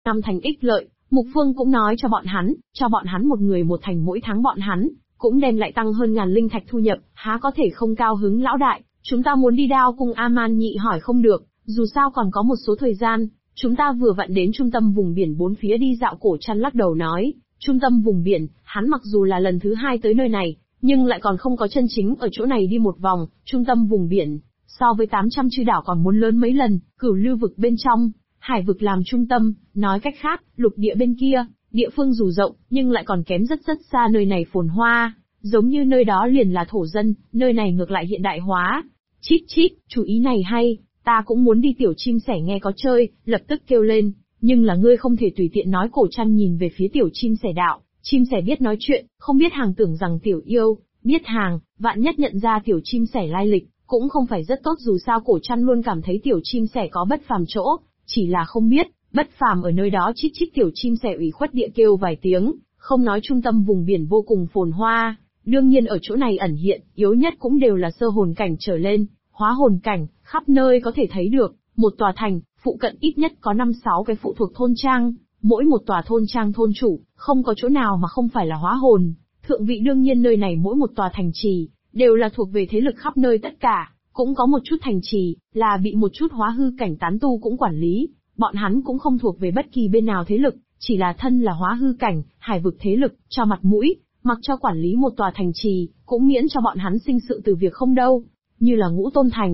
năm thành ích lợi, Mục Phương cũng nói cho bọn hắn một người một thành mỗi tháng bọn hắn, cũng đem lại tăng hơn 1000 linh thạch thu nhập, há có thể không cao hứng lão đại, chúng ta muốn đi Đao Cung A-man Nhị hỏi không được, dù sao còn có một số thời gian, chúng ta vừa vặn đến trung tâm vùng biển bốn phía đi dạo. Cổ Trăn lắc đầu nói, trung tâm vùng biển, hắn mặc dù là lần thứ 2 tới nơi này, nhưng lại còn không có chân chính ở chỗ này đi một vòng. Trung tâm vùng biển, so với 800 chư đảo còn muốn lớn mấy lần, Cửu Lưu vực bên trong, hải vực làm trung tâm, nói cách khác, lục địa bên kia, địa phương dù rộng, nhưng lại còn kém rất xa nơi này phồn hoa, giống như nơi đó liền là thổ dân, nơi này ngược lại hiện đại hóa. Chít chít, chủ ý này hay, ta cũng muốn đi. Tiểu chim sẻ nghe có chơi, lập tức kêu lên, nhưng là ngươi không thể tùy tiện nói. Cổ Trăn nhìn về phía tiểu chim sẻ đạo, chim sẻ biết nói chuyện, không biết hàng tưởng rằng tiểu yêu, biết hàng, vạn nhất nhận ra tiểu chim sẻ lai lịch, cũng không phải rất tốt. Dù sao Cổ Trăn luôn cảm thấy tiểu chim sẻ có bất phàm chỗ, chỉ là không biết, bất phàm ở nơi đó. Chít chít, tiểu chim sẻ ủy khuất địa kêu vài tiếng, không nói trung tâm vùng biển vô cùng phồn hoa, đương nhiên ở chỗ này ẩn hiện, yếu nhất cũng đều là sơ hồn cảnh trở lên, hóa hồn cảnh, khắp nơi có thể thấy được, một tòa thành, phụ cận ít nhất có 5-6 cái phụ thuộc thôn trang, mỗi một tòa thôn trang thôn chủ, không có chỗ nào mà không phải là hóa hồn. Thượng vị đương nhiên nơi này mỗi một tòa thành trì, đều là thuộc về thế lực khắp nơi tất cả, cũng có một chút thành trì, là bị một chút hóa hư cảnh tán tu cũng quản lý, bọn hắn cũng không thuộc về bất kỳ bên nào thế lực, chỉ là thân là hóa hư cảnh, hải vực thế lực, cho mặt mũi, mặc cho quản lý một tòa thành trì, cũng miễn cho bọn hắn sinh sự từ việc không đâu. Như là Ngũ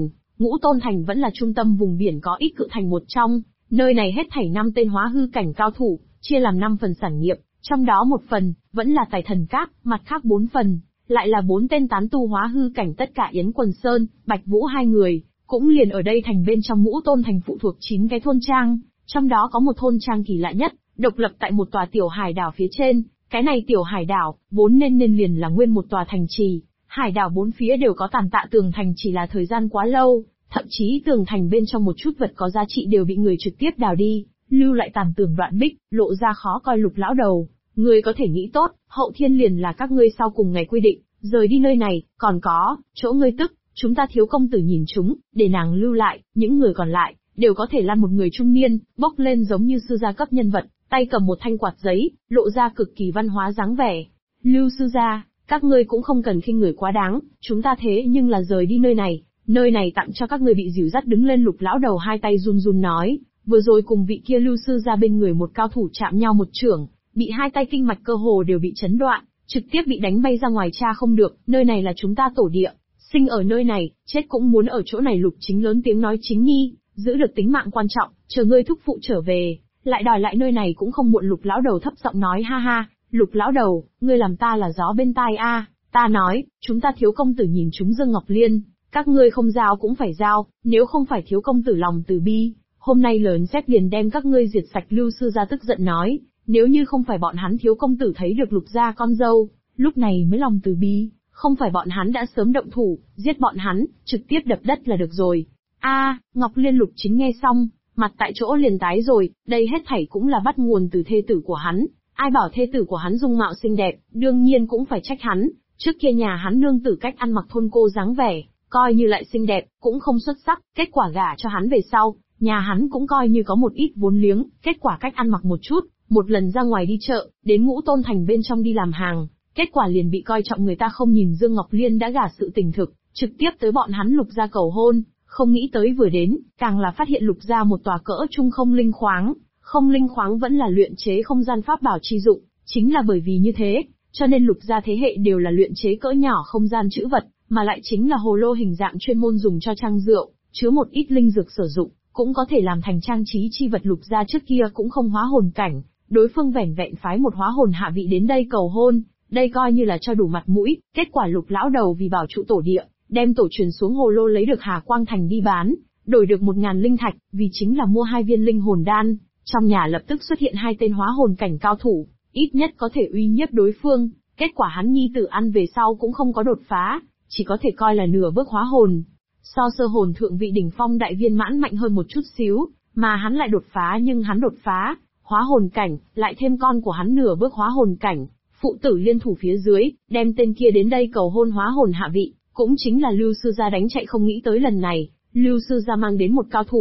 Tôn Thành vẫn là trung tâm vùng biển có ít cự thành một trong, nơi này hết thảy 5 tên hóa hư cảnh cao thủ, chia làm 5 phần sản nghiệp, trong đó một phần, vẫn là Tài Thần Các, mặt khác 4 phần, lại là 4 tên tán tu hóa hư cảnh. Tất cả Yến Quần Sơn, Bạch Vũ 2 người, cũng liền ở đây thành bên trong. Ngũ Tôn Thành phụ thuộc 9 cái thôn trang, trong đó có một thôn trang kỳ lạ nhất, độc lập tại một tòa tiểu hải đảo phía trên. Cái này tiểu hải đảo, vốn nên liền là nguyên một tòa thành trì, hải đảo bốn phía đều có tàn tạ tường thành, chỉ là thời gian quá lâu, thậm chí tường thành bên trong một chút vật có giá trị đều bị người trực tiếp đào đi, lưu lại tàn tường đoạn bích, lộ ra khó coi. Lục lão đầu, ngươi có thể nghĩ tốt, hậu thiên liền là các ngươi sau cùng ngày quy định, rời đi nơi này, còn có, chỗ ngươi tức, chúng ta thiếu công tử nhìn chúng, để nàng lưu lại, những người còn lại, đều có thể lăn. Một người trung niên, bốc lên giống như sư gia cấp nhân vật, tay cầm một thanh quạt giấy, lộ ra cực kỳ văn hóa dáng vẻ. Lưu sư gia, các ngươi cũng không cần khinh người quá đáng, chúng ta thế nhưng là rời đi nơi này tặng cho các ngươi. Bị dìu dắt đứng lên Lục lão đầu hai tay run run nói, vừa rồi cùng vị kia Lưu sư gia bên người một cao thủ chạm nhau một chưởng, bị hai tay kinh mạch cơ hồ đều bị chấn đoạn, trực tiếp bị đánh bay ra ngoài. Cha không được, nơi này là chúng ta tổ địa, sinh ở nơi này, chết cũng muốn ở chỗ này. Lục Chính lớn tiếng nói, Chính nhi, giữ được tính mạng quan trọng, chờ ngươi thúc phụ trở về, lại đòi lại nơi này cũng không muộn. Lục lão đầu thấp giọng nói, ha ha, Lục lão đầu, ngươi làm ta là gió bên tai a. Ta nói, chúng ta thiếu công tử nhìn chúng Dương Ngọc Liên, các ngươi không giao cũng phải giao, nếu không phải thiếu công tử lòng từ bi, hôm nay lớn xét liền đem các ngươi diệt sạch. Lưu sư gia tức giận nói, nếu như không phải bọn hắn thiếu công tử thấy được Lục gia con dâu, lúc này mới lòng từ bi, không phải bọn hắn đã sớm động thủ, giết bọn hắn, trực tiếp đập đất là được rồi. A, Ngọc Liên. Lục Chính nghe xong, mặt tại chỗ liền tái rồi, đây hết thảy cũng là bắt nguồn từ thê tử của hắn. Ai bảo thê tử của hắn dung mạo xinh đẹp, đương nhiên cũng phải trách hắn. Trước kia nhà hắn nương tử cách ăn mặc thôn cô dáng vẻ, coi như lại xinh đẹp, cũng không xuất sắc, kết quả gả cho hắn về sau, nhà hắn cũng coi như có một ít vốn liếng, kết quả cách ăn mặc một chút, một lần ra ngoài đi chợ, đến Ngũ Tôn Thành bên trong đi làm hàng, kết quả liền bị coi trọng. Người ta không nhìn Dương Ngọc Liên đã gả sự tình thực, trực tiếp tới bọn hắn Lục gia cầu hôn, không nghĩ tới vừa đến, càng là phát hiện Lục gia một tòa cỡ trung không linh khoáng. Không linh khoáng vẫn là luyện chế không gian pháp bảo chi dụng, chính là bởi vì như thế, cho nên Lục gia thế hệ đều là luyện chế cỡ nhỏ không gian trữ vật, mà lại chính là hồ lô hình dạng chuyên môn dùng cho trang rượu, chứa một ít linh dược sử dụng, cũng có thể làm thành trang trí chi vật. Lục gia trước kia cũng không hóa hồn cảnh, đối phương vẻn vẹn phái một hóa hồn hạ vị đến đây cầu hôn, đây coi như là cho đủ mặt mũi. Kết quả Lục lão đầu vì bảo trụ tổ địa, đem tổ truyền xuống hồ lô lấy được Hà Quang Thành đi bán, đổi được 1000 linh thạch, vì chính là mua 2 viên linh hồn đan. Trong nhà lập tức xuất hiện 2 tên hóa hồn cảnh cao thủ, ít nhất có thể uy nhiếp đối phương. Kết quả hắn nhi tử ăn về sau cũng không có đột phá, chỉ có thể coi là nửa bước hóa hồn. So sơ hồn thượng vị đỉnh phong đại viên mãn mạnh hơn một chút xíu, mà hắn lại đột phá. Nhưng hắn đột phá hóa hồn cảnh, lại thêm con của hắn nửa bước hóa hồn cảnh, phụ tử liên thủ phía dưới, đem tên kia đến đây cầu hôn hóa hồn hạ vị, cũng chính là Lưu sư gia đánh chạy. Không nghĩ tới lần này, Lưu sư gia mang đến một cao thủ,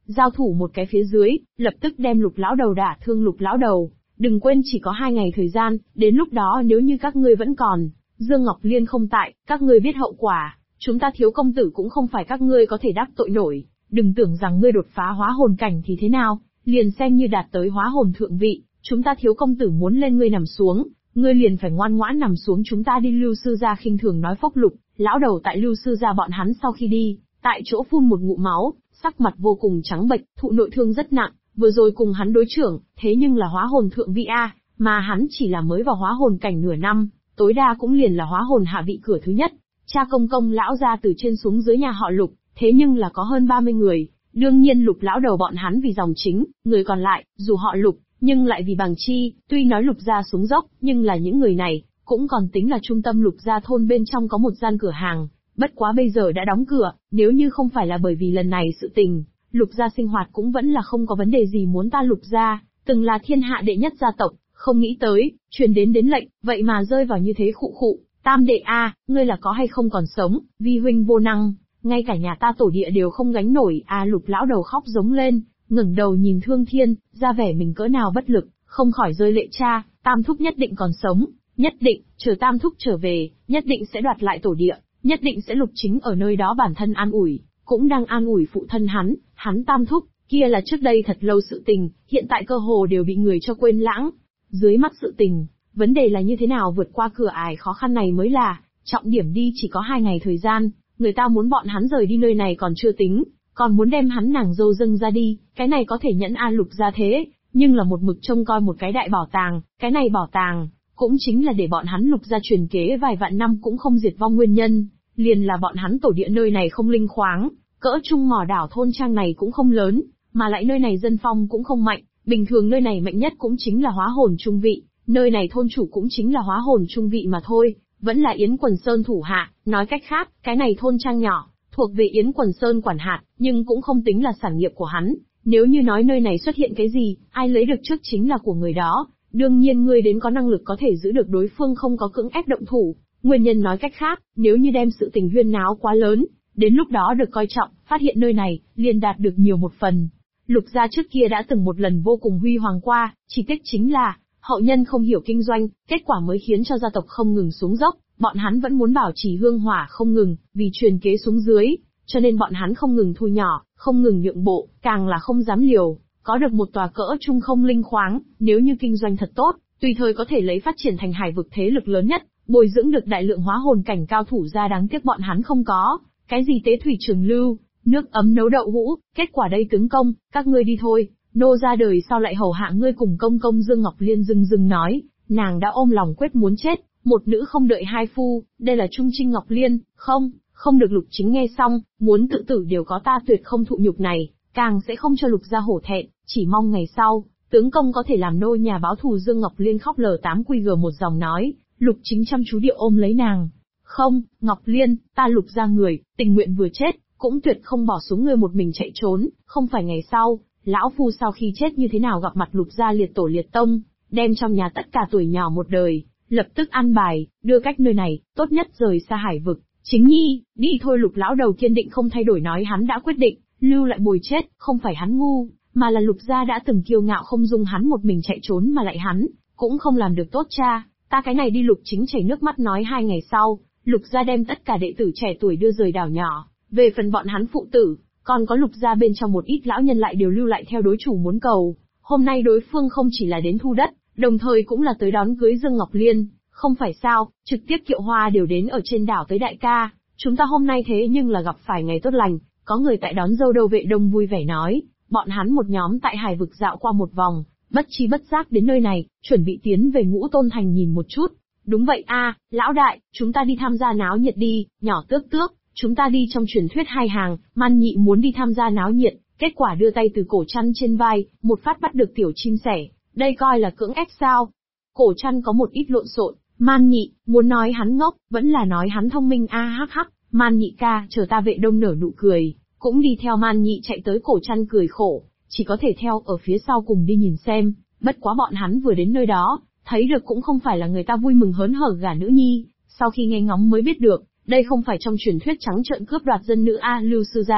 giao thủ một cái phía dưới, lập tức đem Lục lão đầu đả thương Lục lão đầu. Đừng quên chỉ có 2 ngày thời gian, đến lúc đó nếu như các ngươi vẫn còn, Dương Ngọc Liên không tại, các ngươi biết hậu quả, chúng ta Thiếu công tử cũng không phải các ngươi có thể đắc tội nổi. Đừng tưởng rằng ngươi đột phá hóa hồn cảnh thì thế nào, liền xem như đạt tới hóa hồn thượng vị, chúng ta Thiếu công tử muốn lên ngươi nằm xuống, ngươi liền phải ngoan ngoãn nằm xuống. Chúng ta đi. Lưu sư gia khinh thường nói. Phốc Lục lão đầu tại Lưu sư gia bọn hắn sau khi đi, tại chỗ phun một ngụm máu, sắc mặt vô cùng trắng bệch, thụ nội thương rất nặng. Vừa rồi cùng hắn đối trưởng, thế nhưng là hóa hồn thượng vị a, mà hắn chỉ là mới vào hóa hồn cảnh nửa năm, tối đa cũng liền là hóa hồn hạ vị cửa thứ nhất. Cha công lão gia từ trên xuống dưới nhà họ Lục, thế nhưng là có hơn 30 người, đương nhiên Lục lão đầu bọn hắn vì dòng chính, người còn lại, dù họ Lục, nhưng lại vì bằng chi. Tuy nói Lục gia xuống dốc, nhưng là những người này cũng còn tính là trung tâm. Lục gia thôn bên trong có một gian cửa hàng, bất quá bây giờ đã đóng cửa. Nếu như không phải là bởi vì lần này sự tình, Lục gia sinh hoạt cũng vẫn là không có vấn đề gì. Muốn ta Lục gia từng là thiên hạ đệ nhất gia tộc, không nghĩ tới truyền đến lệnh, vậy mà rơi vào như thế. Khụ, Tam đệ a, ngươi là có hay không còn sống, vi huynh vô năng, ngay cả nhà ta tổ địa đều không gánh nổi a. Lục lão đầu khóc giống lên, ngẩng đầu nhìn Thương Thiên, ra vẻ mình cỡ nào bất lực, không khỏi rơi lệ. Cha, Tam thúc nhất định còn sống, nhất định, chờ Tam thúc trở về, nhất định sẽ đoạt lại tổ địa, nhất định sẽ Lục chính ở nơi đó bản thân an ủi, cũng đang an ủi phụ thân hắn Tam thúc, kia là trước đây thật lâu sự tình, hiện tại cơ hồ đều bị người cho quên lãng. Dưới mắt sự tình, vấn đề là như thế nào vượt qua cửa ải khó khăn này mới là trọng điểm đi. Chỉ có 2 ngày thời gian, người ta muốn bọn hắn rời đi nơi này còn chưa tính, còn muốn đem hắn nàng dâu dâng ra đi, cái này có thể nhẫn a. Lục gia thế, nhưng là một mực trông coi một cái đại bảo tàng, cái này bảo tàng cũng chính là để bọn hắn Lục gia truyền kế vài vạn năm cũng không diệt vong nguyên nhân, liền là bọn hắn tổ địa nơi này không linh khoáng, cỡ trung mỏ đảo thôn trang này cũng không lớn, mà lại nơi này dân phong cũng không mạnh, bình thường nơi này mạnh nhất cũng chính là hóa hồn trung vị, nơi này thôn chủ cũng chính là hóa hồn trung vị mà thôi, vẫn là Yến Quần Sơn thủ hạ. Nói cách khác, cái này thôn trang nhỏ thuộc về Yến Quần Sơn quản hạt, nhưng cũng không tính là sản nghiệp của hắn. Nếu như nói nơi này xuất hiện cái gì, ai lấy được trước chính là của người đó. Đương nhiên ngươi đến có năng lực có thể giữ được đối phương, không có cưỡng ép động thủ. Nguyên nhân nói cách khác, nếu như đem sự tình huyên náo quá lớn, đến lúc đó được coi trọng, phát hiện nơi này, liền đạt được nhiều một phần. Lục gia trước kia đã từng một lần vô cùng huy hoàng qua, chỉ tiếc chính là hậu nhân không hiểu kinh doanh, kết quả mới khiến cho gia tộc không ngừng xuống dốc. Bọn hắn vẫn muốn bảo trì hương hỏa không ngừng, vì truyền kế xuống dưới, cho nên bọn hắn không ngừng thu nhỏ, không ngừng nhượng bộ, càng là không dám liều. Có được một tòa cỡ trung không linh khoáng, nếu như kinh doanh thật tốt, tùy thời có thể lấy phát triển thành hải vực thế lực lớn nhất, bồi dưỡng được đại lượng hóa hồn cảnh cao thủ ra. Đáng tiếc bọn hắn không có cái gì tế thủy trường lưu, nước ấm nấu đậu hũ. Kết quả đây tướng công, các ngươi đi thôi, nô ra đời sau lại hầu hạ ngươi cùng công. Dương Ngọc Liên dưng nói, nàng đã ôm lòng quyết muốn chết. Một nữ không đợi hai phu, đây là Trung Trinh Ngọc Liên, không được. Lục chính nghe xong, muốn tự tử đều có, ta tuyệt không thụ nhục này, càng sẽ không cho Lục gia hổ thẹn, chỉ mong ngày sau, tướng công có thể làm nô nhà báo thù. Dương Ngọc Liên khóc L8QG một dòng nói. Lục chính chăm chú địa ôm lấy nàng. Không, Ngọc Liên, ta Lục gia người, tình nguyện vừa chết, cũng tuyệt không bỏ xuống ngươi một mình chạy trốn. Không phải ngày sau, lão phu sau khi chết như thế nào gặp mặt Lục gia liệt tổ liệt tông, đem trong nhà tất cả tuổi nhỏ một đời, lập tức an bài, đưa cách nơi này, tốt nhất rời xa hải vực. Chính nhi, đi thôi. Lục lão đầu kiên định không thay đổi nói hắn đã quyết định, lưu lại bồi chết, không phải hắn ngu, mà là Lục gia đã từng kiêu ngạo không dung hắn một mình chạy trốn, mà lại hắn cũng không làm được tốt. Cha, ta cái này đi. Lục chính chảy nước mắt nói. 2 ngày sau, Lục gia đem tất cả đệ tử trẻ tuổi đưa rời đảo nhỏ, về phần bọn hắn phụ tử, còn có Lục gia bên trong một ít lão nhân lại đều lưu lại theo đối chủ muốn cầu. Hôm nay đối phương không chỉ là đến thu đất, đồng thời cũng là tới đón cưới Dương Ngọc Liên, không phải sao, trực tiếp kiệu hoa đều đến ở trên đảo tới. Đại ca, chúng ta hôm nay thế nhưng là gặp phải ngày tốt lành, có người tại đón dâu đâu. Vệ Đông vui vẻ nói, bọn hắn một nhóm tại hải vực dạo qua một vòng, bất chi bất giác đến nơi này, chuẩn bị tiến về Ngũ Tôn Thành nhìn một chút. Đúng vậy a, lão đại, chúng ta đi tham gia náo nhiệt đi. Nhỏ Tước, chúng ta đi trong truyền thuyết 2 hàng. Man Nhị muốn đi tham gia náo nhiệt, kết quả đưa tay từ cổ chăn trên vai, một phát bắt được tiểu chim sẻ. Đây coi là cưỡng ép sao? Cổ chăn có một ít lộn xộn. Man Nhị, muốn nói hắn ngốc, vẫn là nói hắn thông minh a. Hắc. Man Nhị ca, chờ ta. Vệ Đông nở nụ cười, cũng đi theo Man Nhị chạy tới. Cổ chăn cười khổ, chỉ có thể theo ở phía sau cùng đi nhìn xem. Bất quá bọn hắn vừa đến nơi đó, thấy được cũng không phải là người ta vui mừng hớn hở gả nữ nhi. Sau khi nghe ngóng mới biết được, đây không phải trong truyền thuyết trắng trợn cướp đoạt dân nữ a. Lưu sư gia,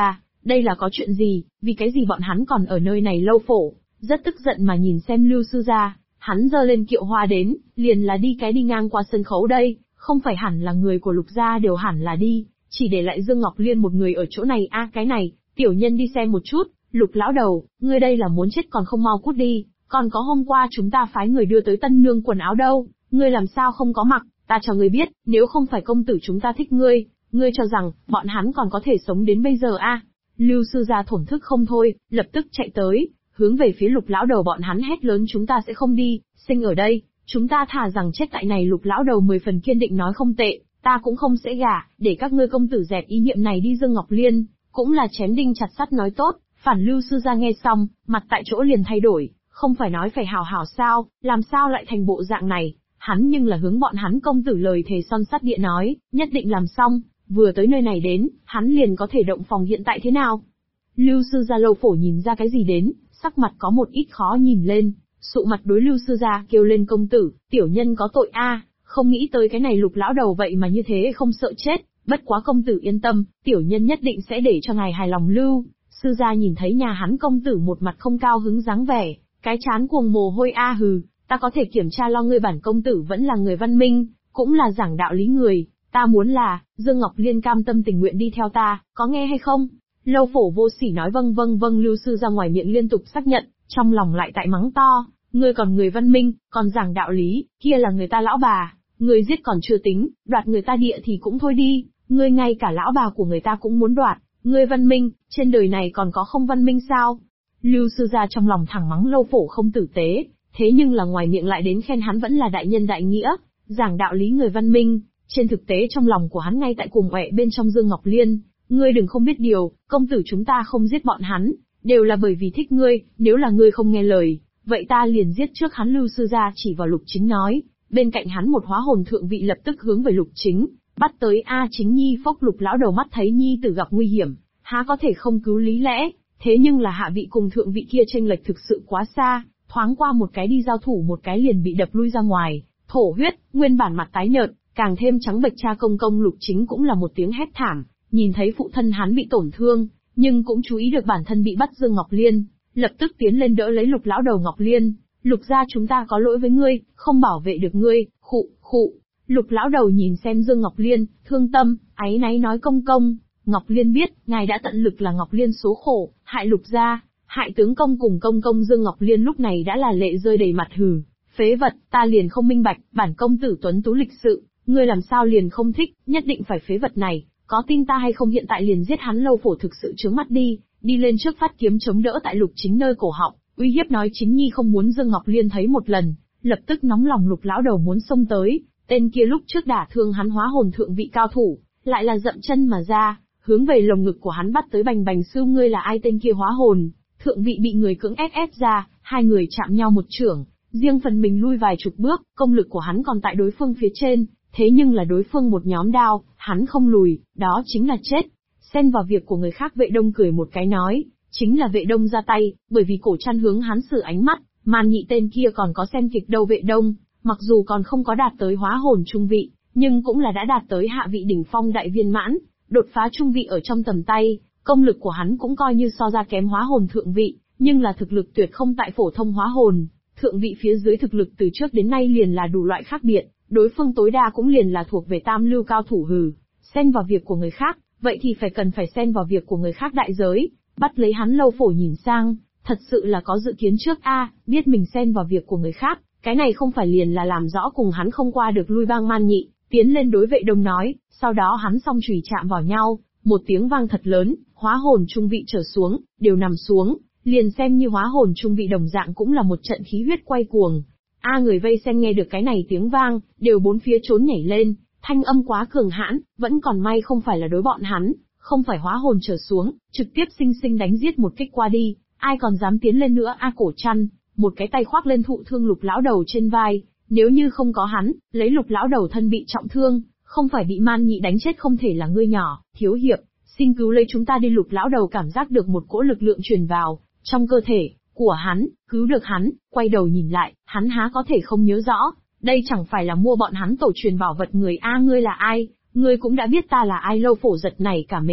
Đây là có chuyện gì, vì cái gì bọn hắn còn ở nơi này lâu phổ, rất tức giận mà nhìn xem Lưu sư gia, hắn giơ lên kiệu hoa đến, liền là đi ngang qua sân khấu đây, không phải hẳn là người của Lục gia đều hẳn là đi, chỉ để lại Dương Ngọc Liên một người ở chỗ này cái này, tiểu nhân đi xem một chút, Lục lão đầu, ngươi đây là muốn chết còn không mau cút đi, còn có hôm qua chúng ta phái người đưa tới tân nương quần áo đâu, ngươi làm sao không có mặc, ta cho ngươi biết, nếu không phải công tử chúng ta thích ngươi, ngươi cho rằng, bọn hắn còn có thể sống đến bây giờ Lưu sư gia thổn thức không thôi, lập tức chạy tới, hướng về phía Lục lão đầu bọn hắn hét lớn chúng ta sẽ không đi, sinh ở đây, chúng ta thà rằng chết tại này. Lục lão đầu 10 phần kiên định nói không tệ, ta cũng không sẽ gả, để các ngươi công tử dẹp ý niệm này đi. Dương Ngọc Liên, cũng là chém đinh chặt sắt nói tốt, phản Lưu sư gia nghe xong, mặt tại chỗ liền thay đổi, không phải nói phải hảo hảo sao, làm sao lại thành bộ dạng này, hắn nhưng là hướng bọn hắn công tử lời thề son sắt địa nói, nhất định làm xong, vừa tới nơi này đến, hắn liền có thể động phòng hiện tại thế nào. Lưu sư gia lâu phổ nhìn ra cái gì đến, sắc mặt có một ít khó nhìn lên, sụ mặt đối Lưu sư gia kêu lên công tử, tiểu nhân có tội không nghĩ tới cái này Lục lão đầu vậy mà như thế không sợ chết, bất quá công tử yên tâm, tiểu nhân nhất định sẽ để cho ngài hài lòng. Lưu sư gia nhìn thấy nhà hắn công tử một mặt không cao hứng dáng vẻ, cái chán cuồng mồ hôi hừ, ta có thể kiểm tra lo ngươi bản công tử vẫn là người văn minh, cũng là giảng đạo lý người, ta muốn là, Dương Ngọc Liên cam tâm tình nguyện đi theo ta, có nghe hay không? Lâu phổ vô sỉ nói vâng vâng vâng. Lưu sư ra ngoài miệng liên tục xác nhận, trong lòng lại tại mắng to, ngươi còn người văn minh, còn giảng đạo lý, kia là người ta lão bà, ngươi giết còn chưa tính, đoạt người ta địa thì cũng thôi đi, ngươi ngay cả lão bà của người ta cũng muốn đoạt, ngươi văn minh, trên đời này còn có không văn minh sao? Lưu sư gia trong lòng thẳng mắng lâu phổ không tử tế, thế nhưng là ngoài miệng lại đến khen hắn vẫn là đại nhân đại nghĩa, giảng đạo lý người văn minh, trên thực tế trong lòng của hắn ngay tại cùng quẹ bên trong Dương Ngọc Liên. Ngươi đừng không biết điều, công tử chúng ta không giết bọn hắn, đều là bởi vì thích ngươi, nếu là ngươi không nghe lời, vậy ta liền giết trước hắn. Lưu sư gia chỉ vào Lục Chính nói, bên cạnh hắn một hóa hồn thượng vị lập tức hướng về Lục Chính, bắt tới Chính Nhi phốc. Lục lão đầu mắt thấy Nhi tử gặp nguy hiểm, há có thể không cứu lý lẽ, thế nhưng là hạ vị cùng thượng vị kia chênh lệch thực sự quá xa, thoáng qua một cái đi giao thủ một cái liền bị đập lui ra ngoài, thổ huyết, nguyên bản mặt tái nhợt, càng thêm trắng bệch. Cha công Lục Chính cũng là một tiếng hét thảm. Nhìn thấy phụ thân hắn bị tổn thương, nhưng cũng chú ý được bản thân bị bắt. Dương Ngọc Liên, lập tức tiến lên đỡ lấy Lục lão đầu. Ngọc Liên, Lục gia chúng ta có lỗi với ngươi, không bảo vệ được ngươi, khụ. Lục lão đầu nhìn xem Dương Ngọc Liên, thương tâm, áy náy nói công, Ngọc Liên biết, ngài đã tận lực là Ngọc Liên số khổ, hại Lục gia, hại tướng công cùng công. Dương Ngọc Liên lúc này đã là lệ rơi đầy mặt phế vật, ta liền không minh bạch, bản công tử tuấn tú lịch sự, ngươi làm sao liền không thích, nhất định phải phế vật này. Có tin ta hay không hiện tại liền giết hắn. Lâu phổ thực sự trướng mắt đi lên trước phát kiếm chống đỡ tại Lục Chính nơi cổ họng, uy hiếp nói Chính Nhi không muốn Dương Ngọc Liên thấy một lần, lập tức nóng lòng. Lục lão đầu muốn xông tới, tên kia lúc trước đả thương hắn hóa hồn thượng vị cao thủ, lại là dậm chân mà ra, hướng về lồng ngực của hắn bắt tới. Bành sư ngươi là ai? Tên kia hóa hồn thượng vị bị người cưỡng ép ra, hai người chạm nhau một chưởng, riêng phần mình lui vài chục bước, công lực của hắn còn tại đối phương phía trên. Thế nhưng là đối phương một nhóm đao, hắn không lùi, đó chính là chết. Xen vào việc của người khác. Vệ Đông cười một cái nói, chính là Vệ Đông ra tay, bởi vì Cổ Trăn hướng hắn sử ánh mắt, Màn Nhị tên kia còn có xem kịch đâu. Vệ Đông, mặc dù còn không có đạt tới hóa hồn trung vị, nhưng cũng là đã đạt tới hạ vị đỉnh phong đại viên mãn, đột phá trung vị ở trong tầm tay, công lực của hắn cũng coi như so ra kém hóa hồn thượng vị, nhưng là thực lực tuyệt không tại phổ thông hóa hồn thượng vị phía dưới. Thực lực từ trước đến nay liền là đủ loại khác biệt. Đối phương tối đa cũng liền là thuộc về tam lưu cao thủ. Xen vào việc của người khác, vậy thì cần phải xen vào việc của người khác. Đại giới, bắt lấy hắn. Lâu phổ nhìn sang, thật sự là có dự kiến trước biết mình xen vào việc của người khác, cái này không phải liền là làm rõ cùng hắn không qua được. Lui bang Man Nhị, tiến lên đối Vệ Đông nói, sau đó hắn song chùy chạm vào nhau, một tiếng vang thật lớn, hóa hồn trung vị trở xuống, đều nằm xuống, liền xem như hóa hồn trung vị đồng dạng cũng là một trận khí huyết quay cuồng. Người vây xem nghe được cái này tiếng vang, đều bốn phía trốn nhảy lên, thanh âm quá cường hãn, vẫn còn may không phải là đối bọn hắn, không phải hóa hồn trở xuống, trực tiếp sinh sinh đánh giết một kích qua đi, ai còn dám tiến lên nữa. Cổ Trăn, một cái tay khoác lên thụ thương Lục lão đầu trên vai, nếu như không có hắn, lấy Lục lão đầu thân bị trọng thương, không phải bị Man Nhị đánh chết không thể là ngươi nhỏ, thiếu hiệp, xin cứu lấy chúng ta đi. Lục lão đầu cảm giác được một cỗ lực lượng truyền vào trong cơ thể của hắn, cứu được hắn, quay đầu nhìn lại, hắn há có thể không nhớ rõ, đây chẳng phải là mua bọn hắn tổ truyền bảo vật người. Ngươi là ai? Ngươi cũng đã biết ta là ai? Lâu phổ giật nảy cả mình,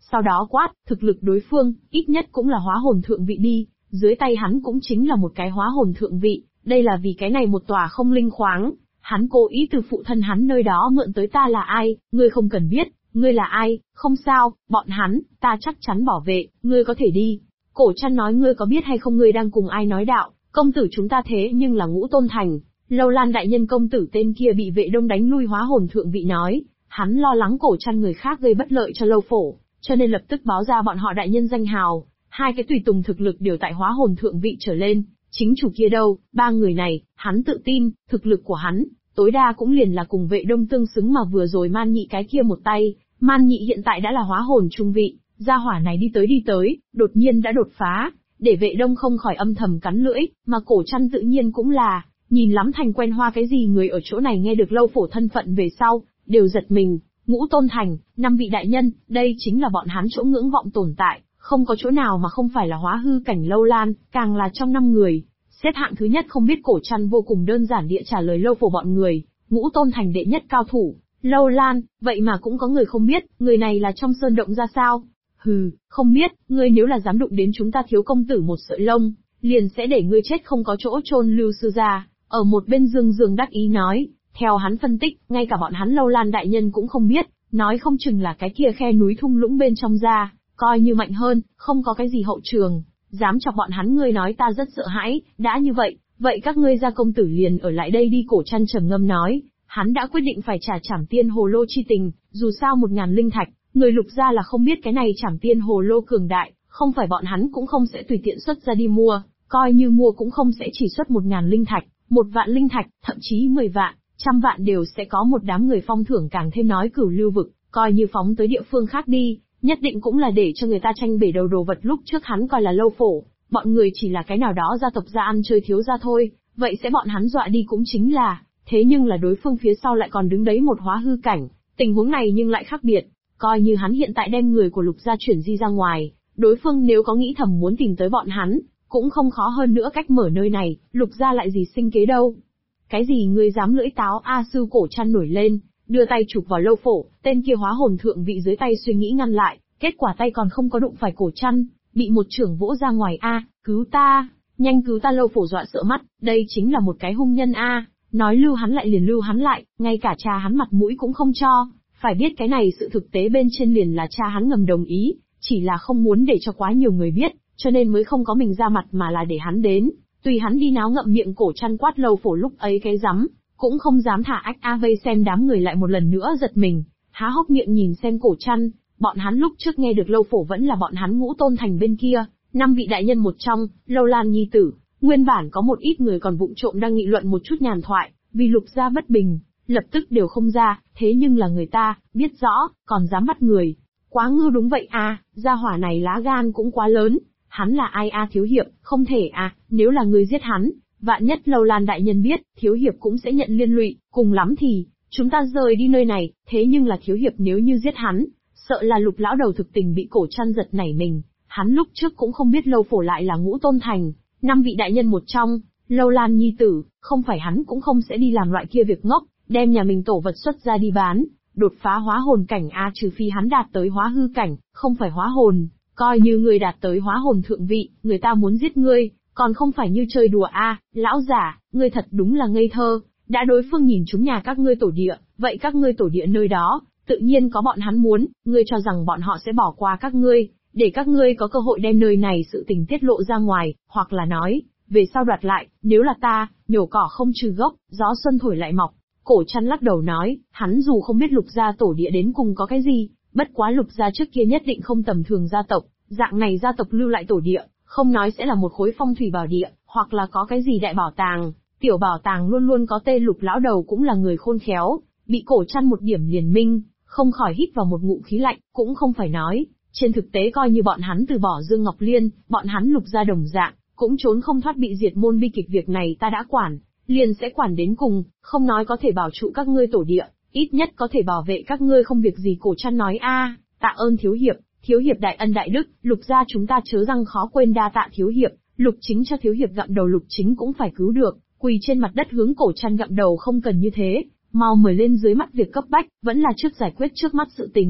sau đó quát, thực lực đối phương, ít nhất cũng là hóa hồn thượng vị đi, dưới tay hắn cũng chính là một cái hóa hồn thượng vị, đây là vì cái này một tòa không linh khoáng, hắn cố ý từ phụ thân hắn nơi đó mượn tới ta là ai, ngươi không cần biết, ngươi là ai, không sao, bọn hắn, ta chắc chắn bảo vệ, ngươi có thể đi. Cổ Trăn nói ngươi có biết hay không ngươi đang cùng ai nói đạo, công tử chúng ta thế nhưng là Ngũ Tôn Thành, Lâu Lan đại nhân công tử tên kia bị Vệ Đông đánh lui hóa hồn thượng vị nói, hắn lo lắng Cổ Trăn người khác gây bất lợi cho Lâu Phổ, cho nên lập tức báo ra bọn họ đại nhân danh hào, hai cái tùy tùng thực lực đều tại hóa hồn thượng vị trở lên, chính chủ kia đâu, ba người này, hắn tự tin, thực lực của hắn, tối đa cũng liền là cùng Vệ Đông tương xứng mà vừa rồi Man Nhị cái kia một tay, Man Nhị hiện tại đã là hóa hồn trung vị, gia hỏa này đi tới, đột nhiên đã đột phá, để Vệ Đông không khỏi âm thầm cắn lưỡi, mà Cổ Trăn tự nhiên cũng là, nhìn lắm thành quen hoa cái gì người ở chỗ này nghe được Lâu Phổ thân phận về sau, đều giật mình, Ngũ Tôn Thành, 5 vị đại nhân, đây chính là bọn hắn chỗ ngưỡng vọng tồn tại, không có chỗ nào mà không phải là hóa hư cảnh Lâu Lan, càng là trong 5 người. Xếp hạng thứ nhất không biết Cổ Trăn vô cùng đơn giản địa trả lời Lâu Phổ bọn người, Ngũ Tôn Thành đệ nhất cao thủ, Lâu Lan, vậy mà cũng có người không biết, người này là trong sơn động ra sao? Hừ, không biết, ngươi nếu là dám đụng đến chúng ta thiếu công tử một sợi lông, liền sẽ để ngươi chết không có chỗ chôn. Lưu Sư gia ở một bên dương đắc ý nói, theo hắn phân tích, ngay cả bọn hắn Lâu Lan đại nhân cũng không biết, nói không chừng là cái kia khe núi thung lũng bên trong ra, coi như mạnh hơn, không có cái gì hậu trường, dám chọc bọn hắn. Ngươi nói ta rất sợ hãi, đã như vậy các ngươi gia công tử liền ở lại đây đi. Cổ Trăn trầm ngâm nói, hắn đã quyết định phải trả Trảm Tiên Hồ Lô chi tình, dù sao 1000 linh thạch, người Lục gia là không biết cái này Trảm Tiên Hồ Lô cường đại, không phải bọn hắn cũng không sẽ tùy tiện xuất ra đi mua, coi như mua cũng không sẽ chỉ xuất 1000 linh thạch, 1 vạn linh thạch, thậm chí 10 vạn, 100 vạn đều sẽ có một đám người phong thưởng. Càng thêm nói Cửu Lưu vực, coi như phóng tới địa phương khác đi, nhất định cũng là để cho người ta tranh bể đầu đồ vật. Lúc trước hắn coi là Lâu Phổ, bọn người chỉ là cái nào đó gia tộc ra ăn chơi thiếu gia thôi, vậy sẽ bọn hắn dọa đi cũng chính là, thế nhưng là đối phương phía sau lại còn đứng đấy một hóa hư cảnh, tình huống này nhưng lại khác biệt, coi như hắn hiện tại đem người của Lục gia chuyển di ra ngoài, đối phương nếu có nghĩ thầm muốn tìm tới bọn hắn, cũng không khó hơn nữa cách mở nơi này, Lục gia lại gì sinh kế đâu. Cái gì ngươi dám lưỡi táo a? Sư Cổ Trăn nổi lên, đưa tay chụp vào Lâu Phổ, tên kia hóa hồn thượng vị dưới tay suy nghĩ ngăn lại, kết quả tay còn không có đụng phải Cổ Trăn, bị một chưởng vỗ ra ngoài. A, cứu ta, nhanh cứu ta! Lâu Phổ dọa sợ mắt, đây chính là một cái hung nhân a, nói lưu hắn lại liền lưu hắn lại, ngay cả cha hắn mặt mũi cũng không cho, phải biết cái này sự thực tế bên trên liền là cha hắn ngầm đồng ý, chỉ là không muốn để cho quá nhiều người biết, cho nên mới không có mình ra mặt mà là để hắn đến, tùy hắn đi náo ngậm miệng. Cổ Trăn quát Lâu Phổ lúc ấy cái rắm, cũng không dám thả ách a. Vây xem đám người lại một lần nữa giật mình, há hốc miệng nhìn xem Cổ Trăn, bọn hắn lúc trước nghe được Lâu Phổ vẫn là bọn hắn Ngũ Tôn Thành bên kia, 5 vị đại nhân một trong, Lâu Lan nhi tử, nguyên bản có một ít người còn vụng trộm đang nghị luận một chút nhàn thoại, vì Lục gia bất bình, lập tức đều không ra, thế nhưng là người ta, biết rõ, còn dám bắt người. Quá ngưu. Đúng vậy a, gia hỏa này lá gan cũng quá lớn, hắn là ai a? Thiếu hiệp, không thể a, nếu là người giết hắn, vạn nhất Lâu Lan đại nhân biết, thiếu hiệp cũng sẽ nhận liên lụy, cùng lắm thì, chúng ta rời đi nơi này, thế nhưng là thiếu hiệp nếu như giết hắn, sợ là Lục lão đầu thực tình bị Cổ Trăn giật nảy mình, hắn lúc trước cũng không biết Lâu Phổ lại là Ngũ Tôn Thành, 5 vị đại nhân một trong, Lâu Lan nhi tử, không phải hắn cũng không sẽ đi làm loại kia việc ngốc, đem nhà mình tổ vật xuất ra đi bán, đột phá hóa hồn cảnh a. Trừ phi hắn đạt tới hóa hư cảnh, không phải hóa hồn, coi như người đạt tới hóa hồn thượng vị, người ta muốn giết ngươi, còn không phải như chơi đùa a. Lão giả, ngươi thật đúng là ngây thơ, đã đối phương nhìn trúng nhà các ngươi tổ địa, vậy các ngươi tổ địa nơi đó, tự nhiên có bọn hắn muốn, ngươi cho rằng bọn họ sẽ bỏ qua các ngươi, để các ngươi có cơ hội đem nơi này sự tình tiết lộ ra ngoài, hoặc là nói, về sau đoạt lại, nếu là ta, nhổ cỏ không trừ gốc, gió xuân thổi lại mọc. Cổ Trăn lắc đầu nói, hắn dù không biết Lục gia tổ địa đến cùng có cái gì, bất quá Lục gia trước kia nhất định không tầm thường gia tộc, dạng này gia tộc lưu lại tổ địa, không nói sẽ là một khối phong thủy bảo địa, hoặc là có cái gì đại bảo tàng, tiểu bảo tàng luôn luôn có tên. Lục lão đầu cũng là người khôn khéo, bị Cổ Trăn một điểm liền minh, không khỏi hít vào một ngụm khí lạnh, cũng không phải nói, trên thực tế coi như bọn hắn từ bỏ Dương Ngọc Liên, bọn hắn Lục gia đồng dạng, cũng trốn không thoát bị diệt môn bi kịch. Việc này ta đã quản, liền sẽ quản đến cùng, không nói có thể bảo trụ các ngươi tổ địa, ít nhất có thể bảo vệ các ngươi không việc gì. Cổ Trăn nói a, tạ ơn thiếu hiệp đại ân đại đức, Lục gia chúng ta chớ răng khó quên đa tạ thiếu hiệp. Lục Chính cho thiếu hiệp gặm đầu, Lục Chính cũng phải cứu được, quỳ trên mặt đất hướng Cổ Trăn gặm đầu. Không cần như thế, mau mời lên dưới mắt việc cấp bách, vẫn là trước giải quyết trước mắt sự tình.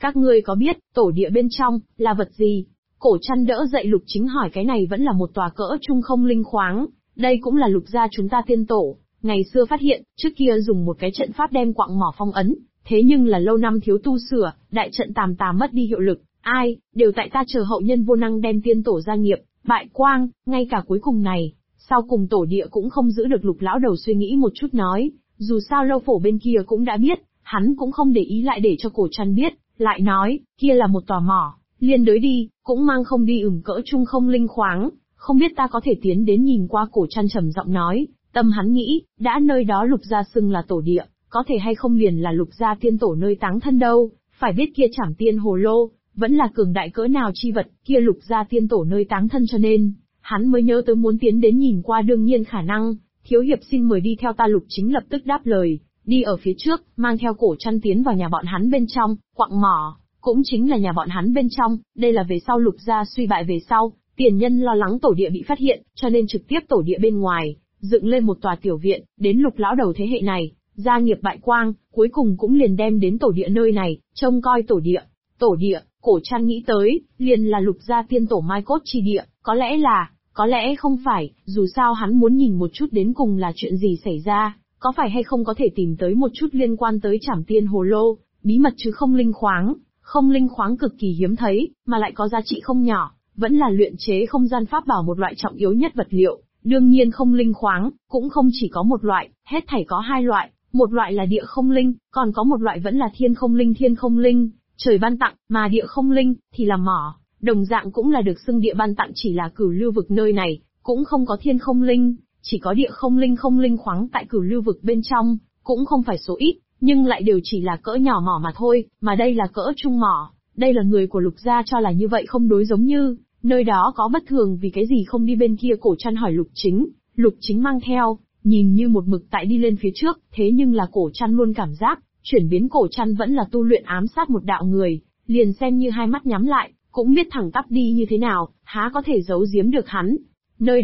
các ngươi có biết, tổ địa bên trong, là vật gì? Cổ Trăn đỡ dậy Lục Chính hỏi cái này vẫn là một tòa cỡ trung không linh khoáng, đây cũng là Lục gia chúng ta tiên tổ, ngày xưa phát hiện, trước kia dùng một cái trận pháp đem quặng mỏ phong ấn, thế nhưng là lâu năm thiếu tu sửa, đại trận tàm tà mất đi hiệu lực, ai, đều tại ta chờ hậu nhân vô năng đem tiên tổ gia nghiệp, bại quang, ngay cả cuối cùng này, sau cùng tổ địa cũng không giữ được. Lục lão đầu suy nghĩ một chút nói, dù sao Lâu Phổ bên kia cũng đã biết, hắn cũng không để ý lại để cho Cổ Trăn biết, lại nói, kia là một tòa mỏ, liên đới đi, cũng mang không đi cỡ trung không linh khoáng, không biết ta có thể tiến đến nhìn qua. Cổ Trăn trầm giọng nói, tâm hắn nghĩ, đã nơi đó Lục gia xưng là tổ địa, có thể hay không liền là Lục gia tiên tổ nơi táng thân đâu, phải biết kia Trảm Tiên Hồ Lô, vẫn là cường đại cỡ nào chi vật, kia Lục gia tiên tổ nơi táng thân, cho nên, hắn mới nhớ tới muốn tiến đến nhìn qua. Đương nhiên khả năng, thiếu hiệp xin mời đi theo ta. Lục Chính lập tức đáp lời, đi ở phía trước, mang theo Cổ Trăn tiến vào nhà bọn hắn bên trong, quặng mỏ, cũng chính là nhà bọn hắn bên trong, đây là về sau Lục gia suy bại về sau, tiền nhân lo lắng tổ địa bị phát hiện, cho nên trực tiếp tổ địa bên ngoài, dựng lên một tòa tiểu viện, đến Lục lão đầu thế hệ này, gia nghiệp bại quang, cuối cùng cũng liền đem đến tổ địa nơi này, trông coi tổ địa. Tổ địa, Cổ Trăn nghĩ tới, liền là Lục gia tiên tổ mai cốt chi địa, có lẽ không phải, dù sao hắn muốn nhìn một chút đến cùng là chuyện gì xảy ra, có phải hay không có thể tìm tới một chút liên quan tới Trảm Tiên Hồ Lô, bí mật chứ không linh khoáng. Không linh khoáng cực kỳ hiếm thấy, mà lại có giá trị không nhỏ, vẫn là luyện chế không gian pháp bảo một loại trọng yếu nhất vật liệu. Đương nhiên không linh khoáng, cũng không chỉ có một loại, hết thảy có hai loại, một loại là địa không linh, còn có một loại vẫn là thiên không linh. Thiên không linh, trời ban tặng, mà địa không linh, thì là mỏ, đồng dạng cũng là được xưng địa ban tặng, chỉ là Cửu Lưu vực nơi này, cũng không có thiên không linh, chỉ có địa không linh. Không linh khoáng tại Cửu Lưu vực bên trong, cũng không phải số ít, nhưng lại đều chỉ là cỡ nhỏ mỏ mà thôi, mà đây là cỡ trung mỏ, đây là người của Lục gia cho là như vậy không đối giống như, nơi đó có bất thường vì cái gì không đi bên kia. Cổ Trăn hỏi Lục Chính mang theo, nhìn như một mực tại đi lên phía trước, thế nhưng là Cổ Trăn luôn cảm giác, chuyển biến. Cổ Trăn vẫn là tu luyện ám sát một đạo người, liền xem như hai mắt nhắm lại, cũng biết thẳng tắp đi như thế nào, há có thể giấu giếm được hắn. Nơi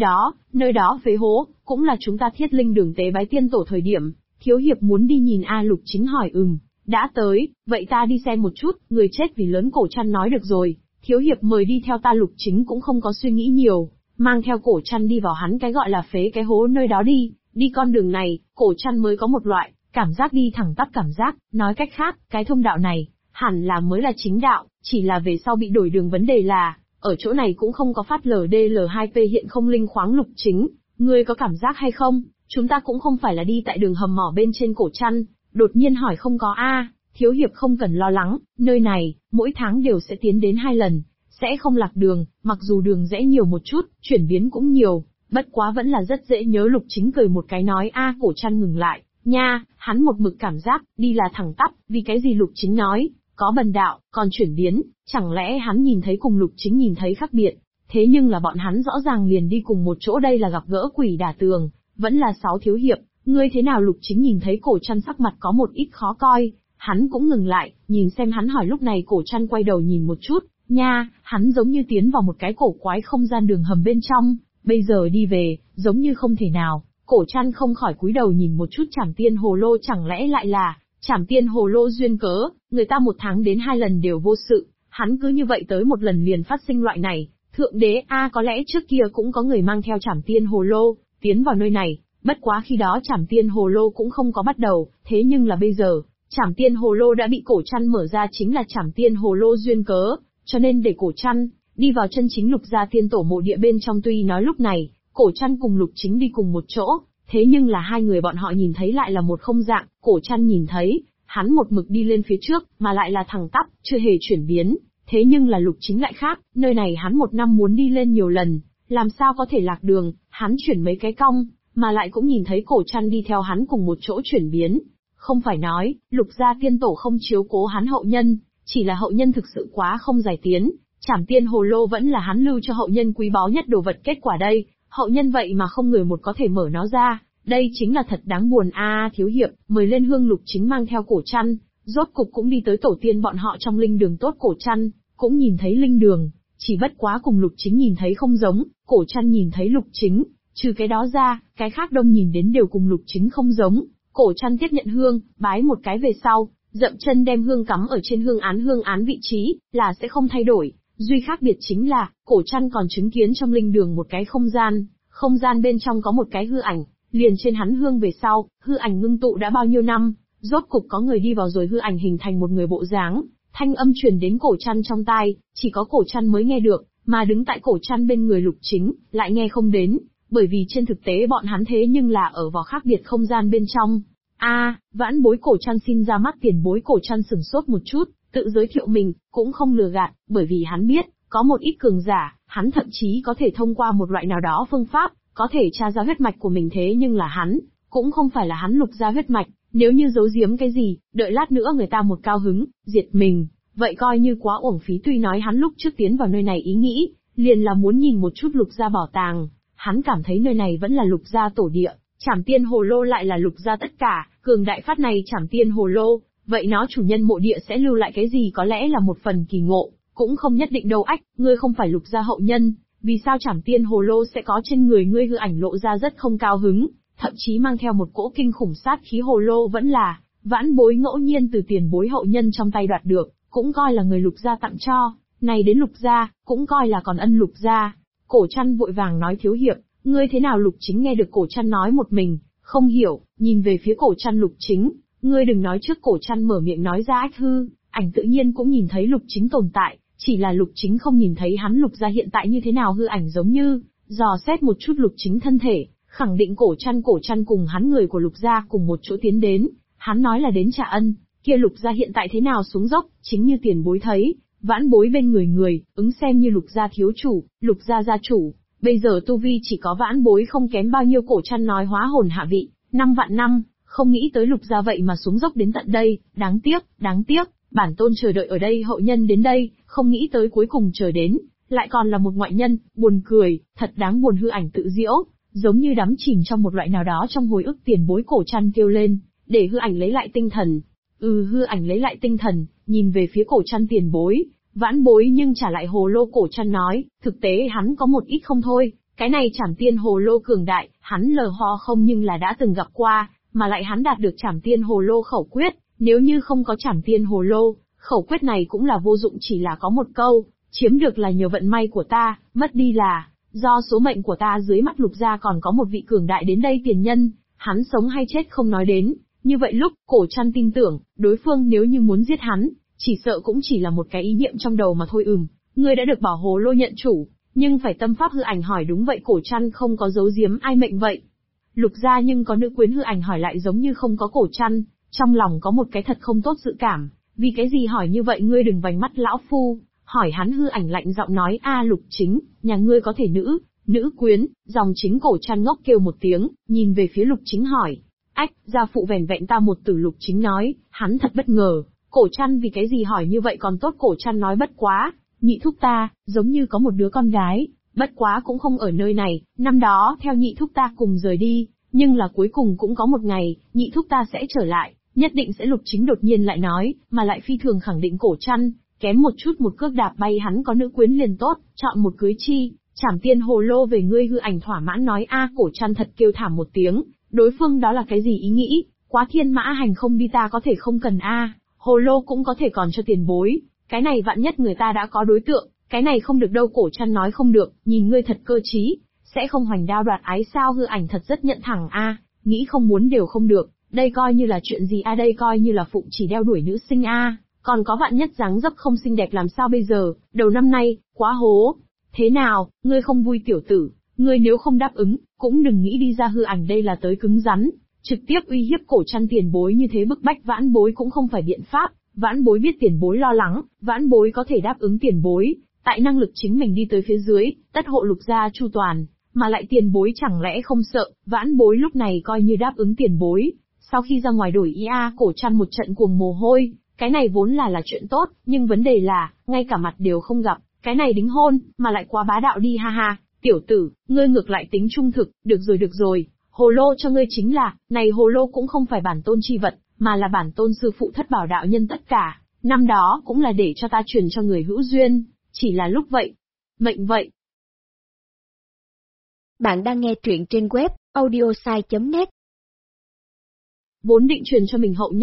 đó phế hố, cũng là chúng ta Thiết Linh đường tế bái tiên tổ thời điểm, thiếu hiệp muốn đi nhìn a. Lục Chính hỏi đã tới, vậy ta đi xem một chút, người chết vì lớn. Cổ Trăn nói được rồi, thiếu hiệp mời đi theo ta. Lục Chính cũng không có suy nghĩ nhiều, mang theo Cổ Trăn đi vào hắn cái gọi là phế cái hố nơi đó đi con đường này, Cổ Trăn mới có một loại, cảm giác đi thẳng tắp cảm giác, nói cách khác, cái thông đạo này, hẳn là mới là chính đạo, chỉ là về sau bị đổi đường. Vấn đề là, ở chỗ này cũng không có phát LDL2P hiện không linh khoáng. Lục Chính, ngươi có cảm giác hay không? Chúng ta cũng không phải là đi tại đường hầm mỏ bên trên. Cổ Trăn đột nhiên hỏi. Không có a, thiếu hiệp không cần lo lắng, nơi này, mỗi tháng đều sẽ tiến đến 2 lần, sẽ không lạc đường, mặc dù đường rẽ nhiều một chút, chuyển biến cũng nhiều, bất quá vẫn là rất dễ nhớ. Lục Chính cười một cái nói Cổ Trăn ngừng lại, nha, hắn một mực cảm giác, đi là thẳng tắp, vì cái gì? Lục Chính nói, có bần đạo, còn chuyển biến, chẳng lẽ hắn nhìn thấy cùng Lục Chính nhìn thấy khác biệt? Thế nhưng là bọn hắn rõ ràng liền đi cùng một chỗ, đây là gặp gỡ quỷ đả tường, vẫn là 6 thiếu hiệp, ngươi thế nào? Lục Chính nhìn thấy Cổ Trăn sắc mặt có một ít khó coi, hắn cũng ngừng lại, nhìn xem hắn hỏi. Lúc này Cổ Trăn quay đầu nhìn một chút, nha, hắn giống như tiến vào một cái cổ quái không gian đường hầm bên trong, bây giờ đi về, giống như không thể nào. Cổ Trăn không khỏi cúi đầu nhìn một chút Trảm Tiên Hồ Lô, chẳng lẽ lại là Trảm Tiên Hồ Lô duyên cớ, người ta 1 tháng đến 2 lần đều vô sự, hắn cứ như vậy tới một lần liền phát sinh loại này. Thượng đế có lẽ trước kia cũng có người mang theo Trảm Tiên Hồ Lô tiến vào nơi này, bất quá khi đó Trảm Tiên Hồ Lô cũng không có bắt đầu, thế nhưng là bây giờ, Trảm Tiên Hồ Lô đã bị Cổ Trăn mở ra, chính là Trảm Tiên Hồ Lô duyên cớ, cho nên để Cổ Trăn đi vào chân chính Lục gia tiên tổ mộ địa bên trong. Tuy nói lúc này, Cổ Trăn cùng Lục Chính đi cùng một chỗ, thế nhưng là hai người bọn họ nhìn thấy lại là một không dạng. Cổ Trăn nhìn thấy, hắn một mực đi lên phía trước, mà lại là thẳng tắp, chưa hề chuyển biến, thế nhưng là Lục Chính lại khác, nơi này hắn 1 năm muốn đi lên nhiều lần, làm sao có thể lạc đường, hắn chuyển mấy cái cong, mà lại cũng nhìn thấy Cổ Trăn đi theo hắn cùng một chỗ chuyển biến. Không phải nói, Lục gia tiên tổ không chiếu cố hắn hậu nhân, chỉ là hậu nhân thực sự quá không giải tiến, Trảm Tiên Hồ Lô vẫn là hắn lưu cho hậu nhân quý báu nhất đồ vật, kết quả đây, hậu nhân vậy mà không người một có thể mở nó ra, đây chính là thật đáng buồn a. Thiếu hiệp, mời lên hương. Lục Chính mang theo Cổ Trăn, rốt cục cũng đi tới tổ tiên bọn họ trong linh đường. Tốt, Cổ Trăn cũng nhìn thấy linh đường, chỉ bất quá cùng Lục Chính nhìn thấy không giống. Cổ Trăn nhìn thấy Lục Chính, trừ cái đó ra, cái khác đông nhìn đến đều cùng Lục Chính không giống. Cổ Trăn tiếp nhận hương, bái một cái về sau, dậm chân đem hương cắm ở trên hương án vị trí, là sẽ không thay đổi. Duy khác biệt chính là, cổ trăn còn chứng kiến trong linh đường một cái không gian bên trong có một cái hư ảnh, liền trên hắn hương về sau, hư ảnh ngưng tụ đã bao nhiêu năm, rốt cục có người đi vào rồi hư ảnh hình thành một người bộ dáng, thanh âm truyền đến cổ trăn trong tai, chỉ có cổ trăn mới nghe được, mà đứng tại cổ trăn bên người Lục Chính, lại nghe không đến, bởi vì trên thực tế bọn hắn thế nhưng là ở vào khác biệt không gian bên trong. Vãn bối cổ trăn xin ra mắt tiền bối. Cổ trăn sửng sốt một chút, tự giới thiệu mình, cũng không lừa gạt, bởi vì hắn biết, có một ít cường giả, hắn thậm chí có thể thông qua một loại nào đó phương pháp, có thể tra ra huyết mạch của mình, thế nhưng là hắn, cũng không phải là hắn Lục gia huyết mạch, nếu như giấu giếm cái gì, đợi lát nữa người ta một cao hứng, diệt mình, vậy coi như quá uổng phí. Tuy nói hắn lúc trước tiến vào nơi này ý nghĩ, liền là muốn nhìn một chút Lục gia bảo tàng, hắn cảm thấy nơi này vẫn là Lục gia tổ địa, Trảm Tiên Hồ Lô lại là Lục gia tất cả, cường đại phát này Trảm Tiên Hồ Lô, vậy nó chủ nhân mộ địa sẽ lưu lại cái gì, có lẽ là một phần kỳ ngộ, cũng không nhất định đâu. Ngươi không phải Lục gia hậu nhân, vì sao Trảm Tiên Hồ Lô sẽ có trên người ngươi? Hư ảnh lộ ra rất không cao hứng, thậm chí mang theo một cỗ kinh khủng sát khí. Hồ lô vẫn là vãn bối ngẫu nhiên từ tiền bối hậu nhân trong tay đoạt được, cũng coi là người Lục gia tặng cho, này đến Lục gia, cũng coi là còn ân Lục gia. Cổ trăn vội vàng nói: thiếu hiệp, ngươi thế nào? Lục Chính nghe được cổ trăn nói một mình, không hiểu, nhìn về phía cổ trăn. Lục Chính, ngươi đừng nói trước. Cổ trăn mở miệng nói ra. Hư ảnh tự nhiên cũng nhìn thấy Lục Chính tồn tại, chỉ là Lục Chính không nhìn thấy hắn Lục gia hiện tại như thế nào. Hư ảnh giống như dò xét một chút Lục Chính thân thể, khẳng định cổ trăn cùng hắn người của Lục gia cùng một chỗ tiến đến, hắn nói là đến trả ân. Kia Lục gia hiện tại thế nào xuống dốc, chính như tiền bối thấy, vãn bối bên người, ứng xem như Lục gia thiếu chủ, Lục gia gia chủ, bây giờ tu vi chỉ có vãn bối không kém bao nhiêu. Cổ trăn nói hóa hồn hạ vị, 5 vạn năm, không nghĩ tới Lục gia vậy mà xuống dốc đến tận đây, đáng tiếc, bản tôn chờ đợi ở đây hậu nhân đến đây, không nghĩ tới cuối cùng chờ đến, lại còn là một ngoại nhân, buồn cười, thật đáng buồn. Hư ảnh tự giễu, giống như đắm chìm trong một loại nào đó trong hồi ức. Tiền bối. Cổ trăn kêu lên, để hư ảnh lấy lại tinh thần. Hư ảnh lấy lại tinh thần, nhìn về phía cổ trăn. Tiền bối, vãn bối nhưng trả lại hồ lô. Cổ trăn nói, thực tế hắn có một ít không thôi, cái này Trảm Tiên Hồ Lô cường đại, hắn lờ ho không nhưng là đã từng gặp qua, mà lại hắn đạt được Trảm Tiên Hồ Lô khẩu quyết, nếu như không có Trảm Tiên Hồ Lô, khẩu quyết này cũng là vô dụng. Chỉ là có một câu, chiếm được là nhờ vận may của ta, mất đi là do số mệnh của ta. Dưới mắt Lục gia còn có một vị cường đại đến đây tiền nhân, hắn sống hay chết không nói đến, như vậy lúc cổ trăn tin tưởng, đối phương nếu như muốn giết hắn, chỉ sợ cũng chỉ là một cái ý niệm trong đầu mà thôi. Ngươi đã được bảo hồ lô nhận chủ, nhưng phải tâm pháp. Hư ảnh hỏi. Đúng vậy. Cổ trăn không có giấu giếm ai mệnh vậy. Lục gia nhưng có nữ quyến? Hư ảnh hỏi lại giống như không có. Cổ trăn trong lòng có một cái thật không tốt dự cảm, vì cái gì hỏi như vậy? Ngươi đừng vành mắt lão phu, hỏi hắn. Hư ảnh lạnh giọng nói. Lục Chính, nhà ngươi có thể nữ quyến? Dòng chính. Cổ trăn ngốc kêu một tiếng, nhìn về phía Lục Chính hỏi. Gia phụ vẻn vẹn ta một từ. Lục Chính nói, hắn thật bất ngờ, cổ trăn vì cái gì hỏi như vậy còn tốt. Cổ trăn nói bất quá, nhị thúc ta, giống như có một đứa con gái, bất quá cũng không ở nơi này, năm đó theo nhị thúc ta cùng rời đi, nhưng là cuối cùng cũng có một ngày, nhị thúc ta sẽ trở lại, nhất định sẽ. Lục Chính đột nhiên lại nói, mà lại phi thường khẳng định. Cổ trăn, kém một chút một cước đạp bay hắn có nữ quyến liền tốt, chọn một cưới chi, Trảm Tiên Hồ Lô về ngươi. Hư ảnh thỏa mãn nói. Cổ trăn thật kêu thảm một tiếng, đối phương đó là cái gì ý nghĩ, quá thiên mã hành không đi. Ta có thể không cần hồ lô cũng có thể còn cho tiền bối, cái này vạn nhất người ta đã có đối tượng, cái này không được đâu. Cổ trăn nói không được, nhìn ngươi thật cơ trí, sẽ không hoành đao đoạt ái sao? Hư ảnh thật rất nhận thẳng. Nghĩ không muốn đều không được, đây coi như là chuyện gì? Đây coi như là phụng chỉ đeo đuổi nữ sinh còn có vạn nhất dáng dấp không xinh đẹp làm sao bây giờ? Đầu năm nay, quá hố. Thế nào, ngươi không vui tiểu tử, ngươi nếu không đáp ứng, cũng đừng nghĩ đi ra. Hư ảnh đây là tới cứng rắn, trực tiếp uy hiếp cổ trăn. Tiền bối như thế bức bách vãn bối cũng không phải biện pháp, vãn bối biết tiền bối lo lắng, vãn bối có thể đáp ứng tiền bối, tại năng lực chính mình đi tới phía dưới, tất hộ Lục gia chu toàn, mà lại tiền bối chẳng lẽ không sợ? Vãn bối lúc này coi như đáp ứng tiền bối. Sau khi ra ngoài đổi ý. Cổ trăn một trận cuồng mồ hôi, cái này vốn là chuyện tốt, nhưng vấn đề là, ngay cả mặt đều không gặp, cái này đính hôn, mà lại quá bá đạo đi. Ha, tiểu tử, ngươi ngược lại tính trung thực. Được rồi, hồ lô cho ngươi chính là, này hồ lô cũng không phải bản tôn chi vật, mà là bản tôn sư phụ Thất Bảo đạo nhân tất cả, năm đó cũng là để cho ta truyền cho người hữu duyên, chỉ là lúc vậy, mệnh vậy. Bạn đang nghe truyện trên web audiosai.net. Vốn định truyền cho mình hậu nhân,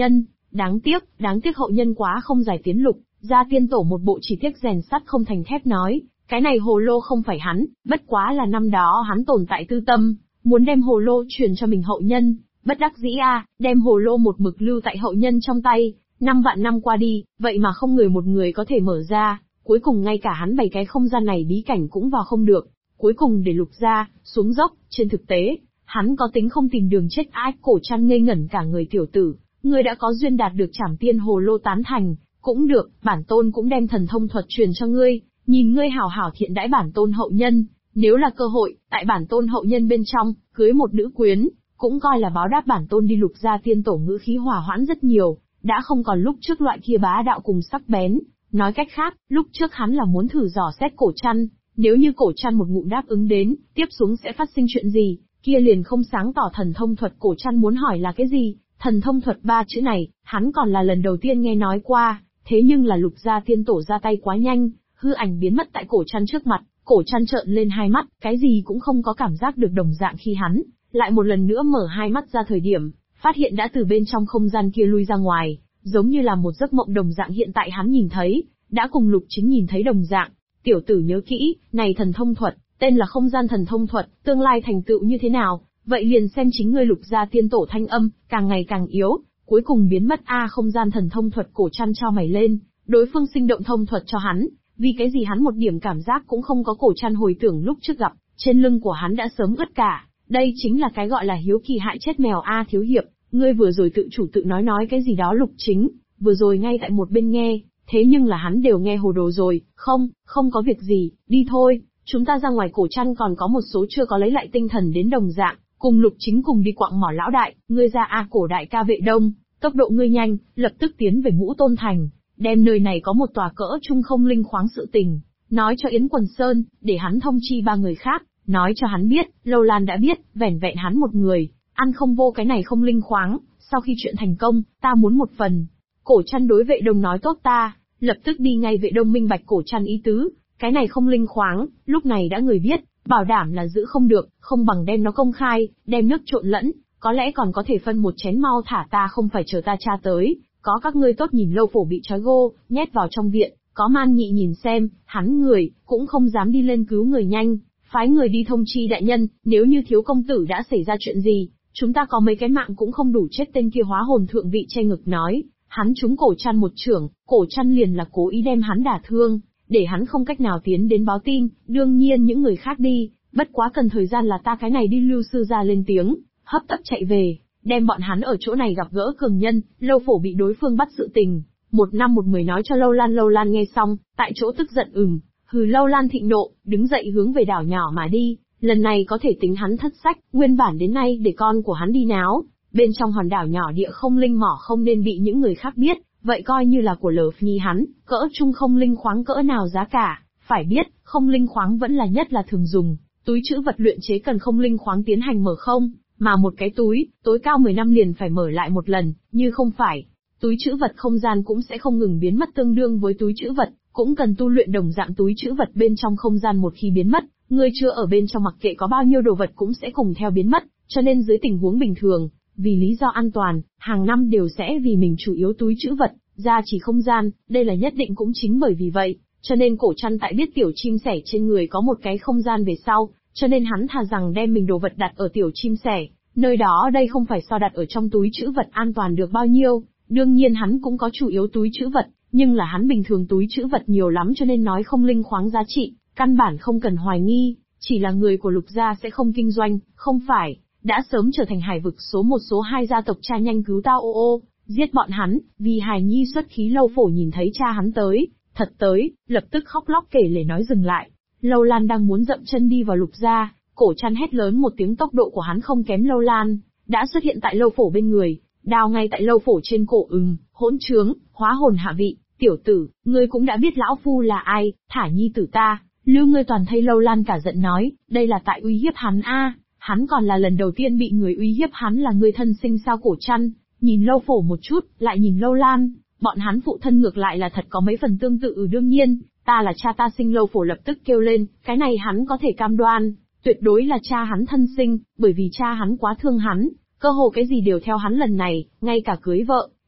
Đáng tiếc hậu nhân quá không giải tiến lục, gia tiên tổ một bộ chỉ tiếc rèn sắt không thành thép nói, cái này hồ lô không phải hắn, bất quá là năm đó hắn tồn tại tư tâm, muốn đem hồ lô truyền cho mình hậu nhân, bất đắc dĩ đem hồ lô một mực lưu tại hậu nhân trong tay, 5 vạn năm qua đi, vậy mà không một người có thể mở ra, cuối cùng ngay cả hắn 7 cái không gian này bí cảnh cũng vào không được, cuối cùng để lục ra, xuống dốc, trên thực tế, hắn có tính không tìm đường chết Cổ Trăn ngây ngẩn cả người tiểu tử, ngươi đã có duyên đạt được Trảm Tiên Hồ Lô tán thành, cũng được, bản tôn cũng đem thần thông thuật truyền cho ngươi, nhìn ngươi hảo hảo thiện đãi bản tôn hậu nhân, nếu là cơ hội, tại bản tôn hậu nhân bên trong, cưới một nữ quyến, cũng coi là báo đáp bản tôn đi lục gia tiên tổ ngữ khí hòa hoãn rất nhiều, đã không còn lúc trước loại kia bá đạo cùng sắc bén, nói cách khác, lúc trước hắn là muốn thử dò xét Cổ Trăn, nếu như Cổ Trăn một ngụm đáp ứng đến, tiếp xuống sẽ phát sinh chuyện gì, kia liền không sáng tỏ thần thông thuật Cổ Trăn muốn hỏi là cái gì. Thần thông thuật 3 chữ này, hắn còn là lần đầu tiên nghe nói qua, thế nhưng là lục gia tiên tổ ra tay quá nhanh, hư ảnh biến mất tại Cổ Trăn trước mặt, Cổ Trăn trợn lên hai mắt, cái gì cũng không có cảm giác được đồng dạng khi hắn lại một lần nữa mở hai mắt ra thời điểm, phát hiện đã từ bên trong không gian kia lui ra ngoài, giống như là một giấc mộng đồng dạng hiện tại hắn nhìn thấy, đã cùng Lục Chính nhìn thấy đồng dạng. Tiểu tử nhớ kỹ, này thần thông thuật, tên là không gian thần thông thuật, tương lai thành tựu như thế nào? Vậy liền xem chính ngươi lục gia tiên tổ thanh âm, càng ngày càng yếu, cuối cùng biến mất không gian thần thông thuật Cổ Trăn cho mày lên, đối phương sinh động thông thuật cho hắn, vì cái gì hắn một điểm cảm giác cũng không có. Cổ Trăn hồi tưởng lúc trước gặp, trên lưng của hắn đã sớm ướt cả, đây chính là cái gọi là hiếu kỳ hại chết mèo thiếu hiệp, ngươi vừa rồi tự chủ tự nói cái gì đó. Lục Chính, vừa rồi ngay tại một bên nghe, thế nhưng là hắn đều nghe hồ đồ rồi, không có việc gì, đi thôi, chúng ta ra ngoài. Cổ Trăn còn có một số chưa có lấy lại tinh thần đến đồng dạng. Cùng Lục Chính cùng đi quạng mỏ lão đại, ngươi ra Cổ đại ca vệ đông, tốc độ ngươi nhanh, lập tức tiến về Ngũ Tôn Thành, đem nơi này có một tòa cỡ trung không linh khoáng sự tình, nói cho Yến Quần Sơn, để hắn thông chi 3 người khác, nói cho hắn biết, Lâu Lan đã biết, vẻn vẹn hắn một người, ăn không vô cái này không linh khoáng, sau khi chuyện thành công, ta muốn một phần. Cổ Trăn đối vệ đông nói tốt ta, lập tức đi ngay. Vệ đông minh bạch Cổ Trăn ý tứ, cái này không linh khoáng, lúc này đã người biết, bảo đảm là giữ không được, không bằng đem nó công khai, đem nước trộn lẫn, có lẽ còn có thể phân một chén mau thả ta, không phải chờ ta tra tới, có các ngươi tốt nhìn Lâu Phổ bị trói gô, nhét vào trong viện, có Man Nhị nhìn xem, hắn người, cũng không dám đi lên cứu người nhanh, phái người đi thông chi đại nhân, nếu như thiếu công tử đã xảy ra chuyện gì, chúng ta có mấy cái mạng cũng không đủ chết. Tên kia hóa hồn thượng vị che ngực nói, hắn trúng Cổ Trăn một chưởng, Cổ Trăn liền là cố ý đem hắn đả thương, để hắn không cách nào tiến đến báo tin, đương nhiên những người khác đi, bất quá cần thời gian là ta cái này đi. Lưu sư ra lên tiếng, hấp tấp chạy về, đem bọn hắn ở chỗ này gặp gỡ cường nhân, Lâu Phổ bị đối phương bắt sự tình, 1 năm 1 mười nói cho Lâu Lan. Lâu Lan nghe xong, tại chỗ tức giận hừ. Lâu Lan thịnh nộ, đứng dậy hướng về đảo nhỏ mà đi, lần này có thể tính hắn thất sách, nguyên bản đến nay để con của hắn đi náo, bên trong hòn đảo nhỏ địa không linh mỏ không nên bị những người khác biết, vậy coi như là của Lờ Nhi hắn, cỡ trung không linh khoáng cỡ nào giá cả, phải biết, không linh khoáng vẫn là nhất là thường dùng, túi trữ vật luyện chế cần không linh khoáng tiến hành mở không, mà một cái túi, tối cao 10 năm liền phải mở lại một lần, như không phải, túi trữ vật không gian cũng sẽ không ngừng biến mất. Tương đương với túi trữ vật, cũng cần tu luyện đồng dạng. Túi trữ vật bên trong không gian một khi biến mất, người chưa ở bên trong mặc kệ có bao nhiêu đồ vật cũng sẽ cùng theo biến mất, cho nên dưới tình huống bình thường, vì lý do an toàn, hàng năm đều sẽ vì mình chủ yếu túi trữ vật, gia trì không gian, đây là nhất định. Cũng chính bởi vì vậy, cho nên Cổ Trăn tại biết tiểu chim sẻ trên người có một cái không gian về sau, cho nên hắn thà rằng đem mình đồ vật đặt ở tiểu chim sẻ, nơi đó đây không phải so đặt ở trong túi trữ vật an toàn được bao nhiêu. Đương nhiên hắn cũng có chủ yếu túi trữ vật, nhưng là hắn bình thường túi trữ vật nhiều lắm, cho nên nói không linh khoáng giá trị, căn bản không cần hoài nghi, chỉ là người của Lục gia sẽ không kinh doanh, không phải, đã sớm trở thành hải vực số 1 số 2 gia tộc. Cha nhanh cứu tao giết bọn hắn, vì hài nhi xuất khí. Lâu Phổ nhìn thấy cha hắn tới, thật tới, lập tức khóc lóc kể lể nói dừng lại. Lâu Lan đang muốn dậm chân đi vào Lục gia, Cổ Trăn hét lớn một tiếng, tốc độ của hắn không kém Lâu Lan, đã xuất hiện tại Lâu Phổ bên người, đao ngay tại Lâu Phổ trên cổ. Hỗn trướng, hóa hồn hạ vị, tiểu tử, ngươi cũng đã biết lão phu là ai, thả nhi tử ta, lưu ngươi toàn thây. Lâu Lan cả giận nói, đây là tại uy hiếp hắn hắn còn là lần đầu tiên bị người uy hiếp. Hắn là người thân sinh sao? Cổ Trăn nhìn Lâu Phổ một chút, lại nhìn Lâu Lan, bọn hắn phụ thân ngược lại là thật có mấy phần tương tự. Đương nhiên, ta là cha ta sinh. Lâu Phổ lập tức kêu lên, cái này hắn có thể cam đoan, tuyệt đối là cha hắn thân sinh, bởi vì cha hắn quá thương hắn, cơ hồ cái gì đều theo hắn. Lần này, ngay cả cưới vợ,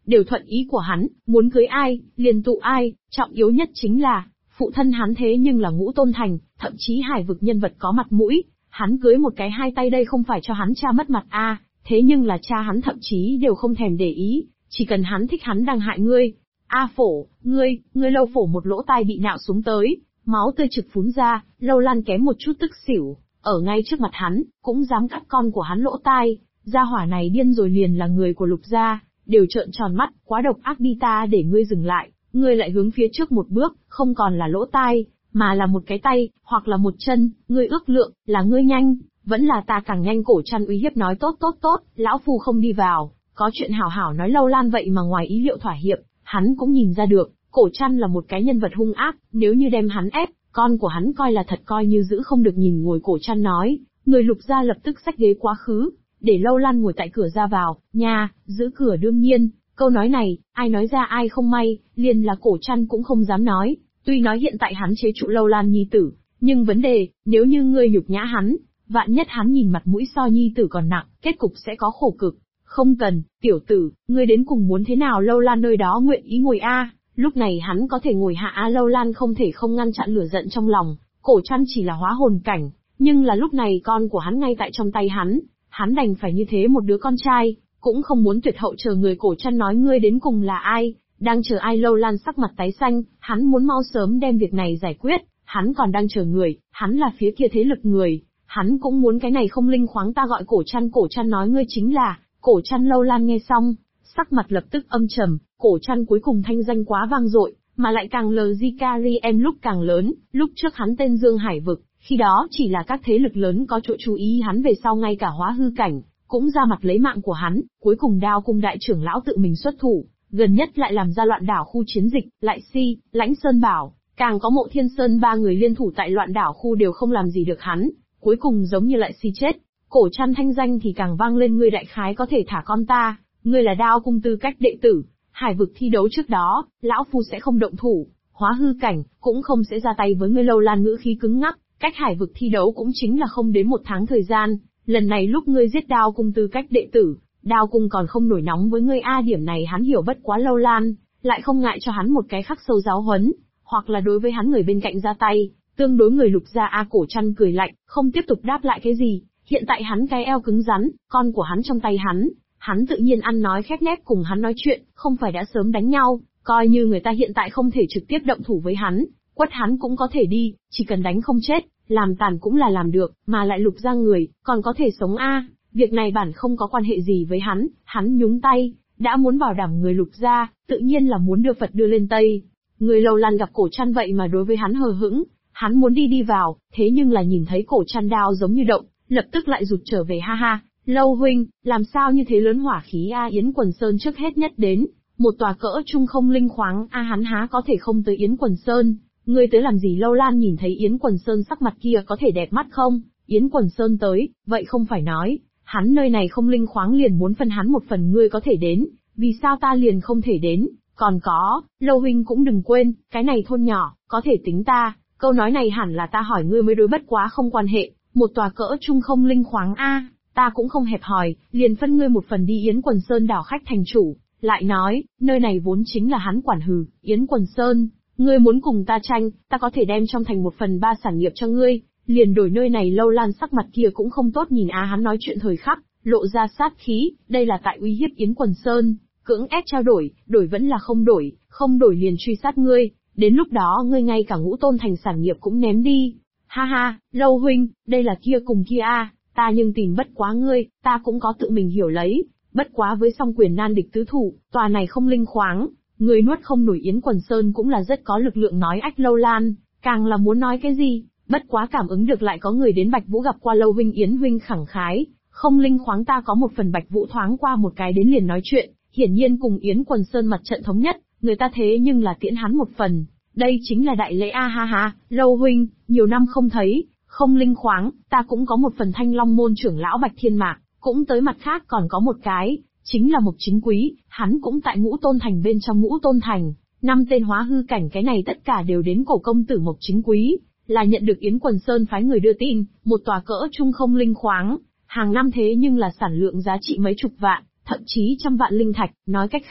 đều thuận ý của hắn, muốn cưới ai, liền tụ ai, trọng yếu nhất chính là, phụ thân hắn thế nhưng là Ngũ Tôn Thành, thậm chí hải vực nhân vật có mặt mũi, hắn cưới một cái hai tay đây không phải cho hắn cha mất mặt thế nhưng là cha hắn thậm chí đều không thèm để ý, chỉ cần hắn thích hắn đang hại ngươi. Phổ, ngươi Lâu Phổ một lỗ tai bị nạo xuống tới, máu tươi trực phún ra, Lâu Lan kém một chút tức xỉu, ở ngay trước mặt hắn, cũng dám cắt con của hắn lỗ tai, gia hỏa này điên rồi liền là người của Lục gia, đều trợn tròn mắt, quá độc ác đi ta để ngươi dừng lại, ngươi lại hướng phía trước một bước, không còn là lỗ tai, mà là một cái tay, hoặc là một chân, ngươi ước lượng, là ngươi nhanh, vẫn là ta càng nhanh. Cổ Trăn uy hiếp nói tốt, lão phu không đi vào, có chuyện hảo hảo nói. Lâu Lan vậy mà ngoài ý liệu thỏa hiệp, hắn cũng nhìn ra được, Cổ Trăn là một cái nhân vật hung ác, nếu như đem hắn ép, con của hắn coi là thật coi như giữ không được. Nhìn ngồi Cổ Trăn nói, người Lục gia lập tức xách ghế quá khứ, để Lâu Lan ngồi tại cửa ra vào, nhà, giữ cửa. Đương nhiên, câu nói này, ai nói ra ai không may, liền là Cổ Trăn cũng không dám nói, tuy nói hiện tại hắn chế trụ Lâu Lan nhi tử, nhưng vấn đề, nếu như ngươi nhục nhã hắn, vạn nhất hắn nhìn mặt mũi so nhi tử còn nặng, kết cục sẽ có khổ cực. Không cần, tiểu tử, ngươi đến cùng muốn thế nào? Lâu Lan nơi đó nguyện ý ngồi lúc này hắn có thể ngồi hạ Lâu Lan không thể không ngăn chặn lửa giận trong lòng, Cổ Trăn chỉ là hóa hồn cảnh, nhưng là lúc này con của hắn ngay tại trong tay hắn đành phải như thế. Một đứa con trai, cũng không muốn tuyệt hậu chờ người. Cổ Trăn nói ngươi đến cùng là ai, đang chờ ai? Lâu Lan sắc mặt tái xanh, hắn muốn mau sớm đem việc này giải quyết, hắn còn đang chờ người, hắn là phía kia thế lực người, hắn cũng muốn cái này không linh khoáng ta gọi Cổ Trăn nói ngươi chính là Cổ Trăn. Lâu Lan nghe xong, sắc mặt lập tức âm trầm, Cổ Trăn cuối cùng thanh danh quá vang dội, mà lại càng LGKRM lúc càng lớn, lúc trước hắn tên Dương Hải Vực, khi đó chỉ là các thế lực lớn có chỗ chú ý hắn, về sau ngay cả hóa hư cảnh, cũng ra mặt lấy mạng của hắn, cuối cùng Đao Cung đại trưởng lão tự mình xuất thủ, gần nhất lại làm ra Loạn Đảo khu chiến dịch, lại Lãnh Sơn Bảo, càng có Mộ Thiên Sơn, ba người liên thủ tại Loạn Đảo khu đều không làm gì được hắn, cuối cùng giống như lại chết. Cổ Trăn thanh danh thì càng vang lên, ngươi đại khái có thể thả con ta, ngươi là Đao Cung tư cách đệ tử, hải vực thi đấu trước đó, lão phu sẽ không động thủ, hóa hư cảnh, cũng không sẽ ra tay với ngươi. Lâu Lan ngữ khí cứng ngắc, cách hải vực thi đấu cũng chính là không đến một tháng thời gian, lần này lúc ngươi giết Đao Cung tư cách đệ tử, Đao Cung còn không nổi nóng với ngươi điểm này hắn hiểu. Bất quá Lâu Lan lại không ngại cho hắn một cái khắc sâu giáo huấn, hoặc là đối với hắn người bên cạnh ra tay, tương đối người Lục gia. Cổ Trăn cười lạnh, không tiếp tục đáp lại cái gì, hiện tại hắn cái eo cứng rắn, con của hắn trong tay hắn tự nhiên ăn nói khép nép cùng hắn nói chuyện, không phải đã sớm đánh nhau, coi như người ta hiện tại không thể trực tiếp động thủ với hắn, quất hắn cũng có thể đi, chỉ cần đánh không chết, làm tàn cũng là làm được, mà lại Lục gia người, còn có thể sống việc này bản không có quan hệ gì với hắn nhúng tay, đã muốn bảo đảm người Lục gia, tự nhiên là muốn đưa Phật đưa lên Tây. Người Lâu Lan gặp Cổ Trăn vậy mà đối với hắn hờ hững, hắn muốn đi vào, thế nhưng là nhìn thấy Cổ Trăn đao giống như động, lập tức lại rụt trở về. Ha, Lâu huynh, làm sao như thế lớn hỏa khí Yến Quần Sơn trước hết nhất đến, một tòa cỡ trung không linh khoáng hắn há có thể không tới Yến Quần Sơn, ngươi tới làm gì? Lâu Lan nhìn thấy Yến Quần Sơn sắc mặt kia có thể đẹp mắt không? Yến Quần Sơn tới, vậy không phải nói, hắn nơi này không linh khoáng liền muốn phân hắn một phần, ngươi có thể đến, vì sao ta liền không thể đến? Còn có, Lâu huynh cũng đừng quên, cái này thôn nhỏ, có thể tính ta, câu nói này hẳn là ta hỏi ngươi mới đối, bất quá không quan hệ, một tòa cỡ trung không linh khoáng ta cũng không hẹp hòi, liền phân ngươi một phần đi. Yến Quần Sơn đảo khách thành chủ, lại nói, nơi này vốn chính là hắn quản hừ, Yến Quần Sơn, ngươi muốn cùng ta tranh, ta có thể đem trong thành 1/3 sản nghiệp cho ngươi, liền đổi nơi này. Lâu Lan sắc mặt kia cũng không tốt nhìn hắn nói chuyện thời khắc, lộ ra sát khí, đây là tại uy hiếp Yến Quần Sơn, cưỡng ép trao đổi, đổi vẫn là không đổi liền truy sát ngươi, đến lúc đó ngươi ngay cả Ngũ Tôn Thành sản nghiệp cũng ném đi. Ha, Lâu huynh, đây là kia cùng kia ta nhưng tìm bất quá ngươi, ta cũng có tự mình hiểu lấy, bất quá với song quyền nan địch tứ thủ, tòa này không linh khoáng, ngươi nuốt không nổi. Yến Quần Sơn cũng là rất có lực lượng nói ách. Lâu Lan, càng là muốn nói cái gì, bất quá cảm ứng được lại có người đến. Bạch Vũ gặp qua Lâu huynh. Yến huynh khẳng khái, không linh khoáng ta có một phần. Bạch Vũ thoáng qua một cái đến liền nói chuyện, hiển nhiên cùng Yến Quần Sơn mặt trận thống nhất, người ta thế nhưng là tiễn hắn một phần, đây chính là đại lễ. Ha, Lâu huynh, nhiều năm không thấy, không linh khoáng, ta cũng có một phần. Thanh Long môn trưởng lão Bạch Thiên Mạc, cũng tới. Mặt khác còn có một cái, chính là Mộc Chính Quý, hắn cũng tại Ngũ Tôn Thành. Bên trong Ngũ Tôn Thành, 5 tên hóa hư cảnh, cái này tất cả đều đến cổ công tử Mộc Chính Quý, là nhận được Yến Quần Sơn phái người đưa tin, một tòa cỡ trung không linh khoáng, hàng năm thế nhưng là sản lượng giá trị mấy chục vạn, thậm chí trăm vạn linh thạch, nói cách khác,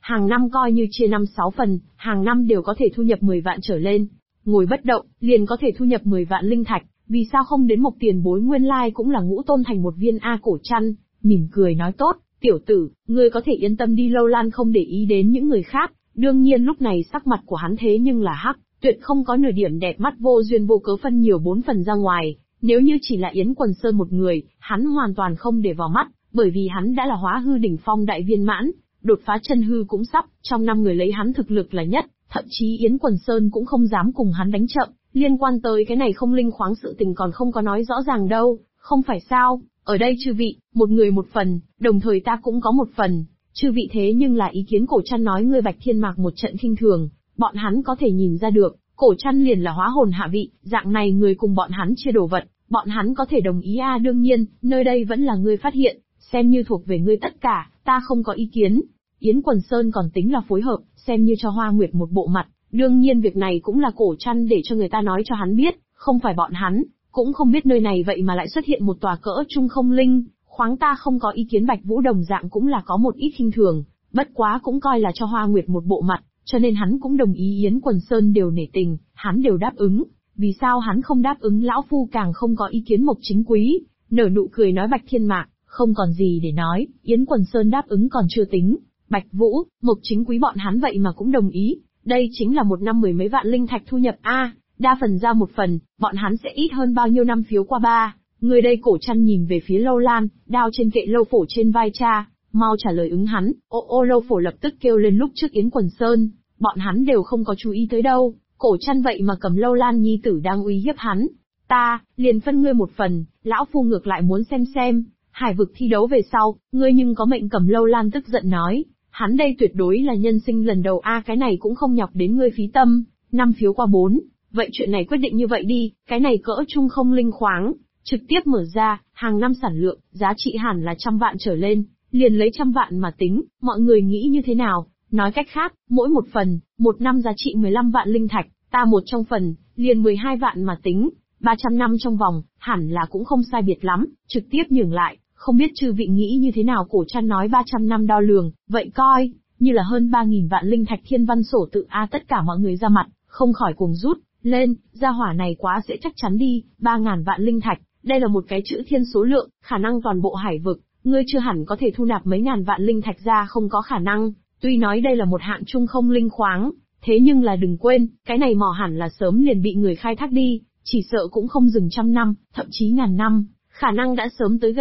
Hàng năm coi như chia 5-6 phần, hàng năm đều có thể thu nhập 10 vạn trở lên. Ngồi bất động, liền có thể thu nhập 10 vạn linh thạch, vì sao không đến Mộc tiền bối nguyên lai cũng là Ngũ Tôn thành một viên A Cổ Trăn, mỉm cười nói tốt, tiểu tử, ngươi có thể yên tâm đi. Lâu Lan không để ý đến những người khác, đương nhiên lúc này sắc mặt của hắn thế nhưng là hắc, tuyệt không có nửa điểm đẹp mắt vô duyên vô cớ phân nhiều 4 phần ra ngoài. Nếu như chỉ là Yến Quần Sơn một người, hắn hoàn toàn không để vào mắt, bởi vì hắn đã là hóa hư đỉnh phong đại viên mãn, đột phá chân hư cũng sắp, trong 5 người lấy hắn thực lực là nhất, thậm chí Yến Quần Sơn cũng không dám cùng hắn đánh chậm, liên quan tới cái này không linh khoáng sự tình còn không có nói rõ ràng đâu, không phải sao, ở đây chư vị, một người một phần, đồng thời ta cũng có một phần, chư vị thế nhưng là ý kiến Cổ Trăn nói ngươi Bạch Thiên Mạc một trận khinh thường, bọn hắn có thể nhìn ra được, Cổ Trăn liền là hóa hồn hạ vị, dạng này người cùng bọn hắn chia đồ vật, bọn hắn có thể đồng ý đương nhiên, nơi đây vẫn là ngươi phát hiện, xem như thuộc về ngươi tất cả, ta không có ý kiến. Yến Quần Sơn còn tính là phối hợp, xem như cho Hoa Nguyệt một bộ mặt, đương nhiên việc này cũng là Cổ Trăn để cho người ta nói cho hắn biết, không phải bọn hắn, cũng không biết nơi này vậy mà lại xuất hiện một tòa cỡ trung không linh, khoáng ta không có ý kiến. Bạch Vũ đồng dạng cũng là có một ít khinh thường, bất quá cũng coi là cho Hoa Nguyệt một bộ mặt, cho nên hắn cũng đồng ý. Yến Quần Sơn đều nể tình, hắn đều đáp ứng, vì sao hắn không đáp ứng? Lão phu càng không có ý kiến. Mộc Chính Quý nở nụ cười nói Bạch Thiên Mạc, không còn gì để nói, Yến Quần Sơn đáp ứng còn chưa tính, Bạch Vũ, Mộc Chính Quý bọn hắn vậy mà cũng đồng ý, đây chính là một năm 10 mấy vạn linh thạch thu nhập đa phần ra một phần, bọn hắn sẽ ít hơn bao nhiêu năm phiếu qua ba. Người đây Cổ Trăn nhìn về phía Lâu Lan, đao trên kệ Lâu Phổ trên vai cha, mau trả lời ứng hắn. Lâu Phổ lập tức kêu lên, lúc trước Yến Quần Sơn, bọn hắn đều không có chú ý tới đâu, Cổ Trăn vậy mà cầm Lâu Lan nhi tử đang uy hiếp hắn. Ta, liền phân ngươi một phần, lão phu ngược lại muốn xem, hải vực thi đấu về sau, ngươi nhưng có mệnh cầm. Lâu Lan tức giận nói, hắn đây tuyệt đối là nhân sinh lần đầu cái này cũng không nhọc đến ngươi phí tâm, 5 phiếu qua 4, vậy chuyện này quyết định như vậy đi, cái này cỡ trung không linh khoáng, trực tiếp mở ra, hàng năm sản lượng, giá trị hẳn là 100 vạn trở lên, liền lấy 100 vạn mà tính, mọi người nghĩ như thế nào? Nói cách khác, mỗi một phần, một năm giá trị 15 vạn linh thạch, ta một trong phần, liền 12 vạn mà tính, 300 năm trong vòng, hẳn là cũng không sai biệt lắm, trực tiếp nhường lại, không biết chư vị nghĩ như thế nào? Cổ Trăn nói 300 năm đo lường, vậy coi như là hơn 3.000 vạn linh thạch. Thiên Văn Sổ Tự tất cả mọi người ra mặt, không khỏi cùng rút lên, gia hỏa này quá dễ chắc chắn đi, 3.000 vạn linh thạch, đây là một cái chữ thiên số lượng, khả năng toàn bộ hải vực, ngươi chưa hẳn có thể thu nạp mấy ngàn vạn linh thạch ra, không có khả năng. Tuy nói đây là một hạng trung không linh khoáng, thế nhưng là đừng quên, cái này mỏ hẳn là sớm liền bị người khai thác đi, chỉ sợ cũng không dừng 100 năm, thậm chí ngàn năm, khả năng đã sớm tới gần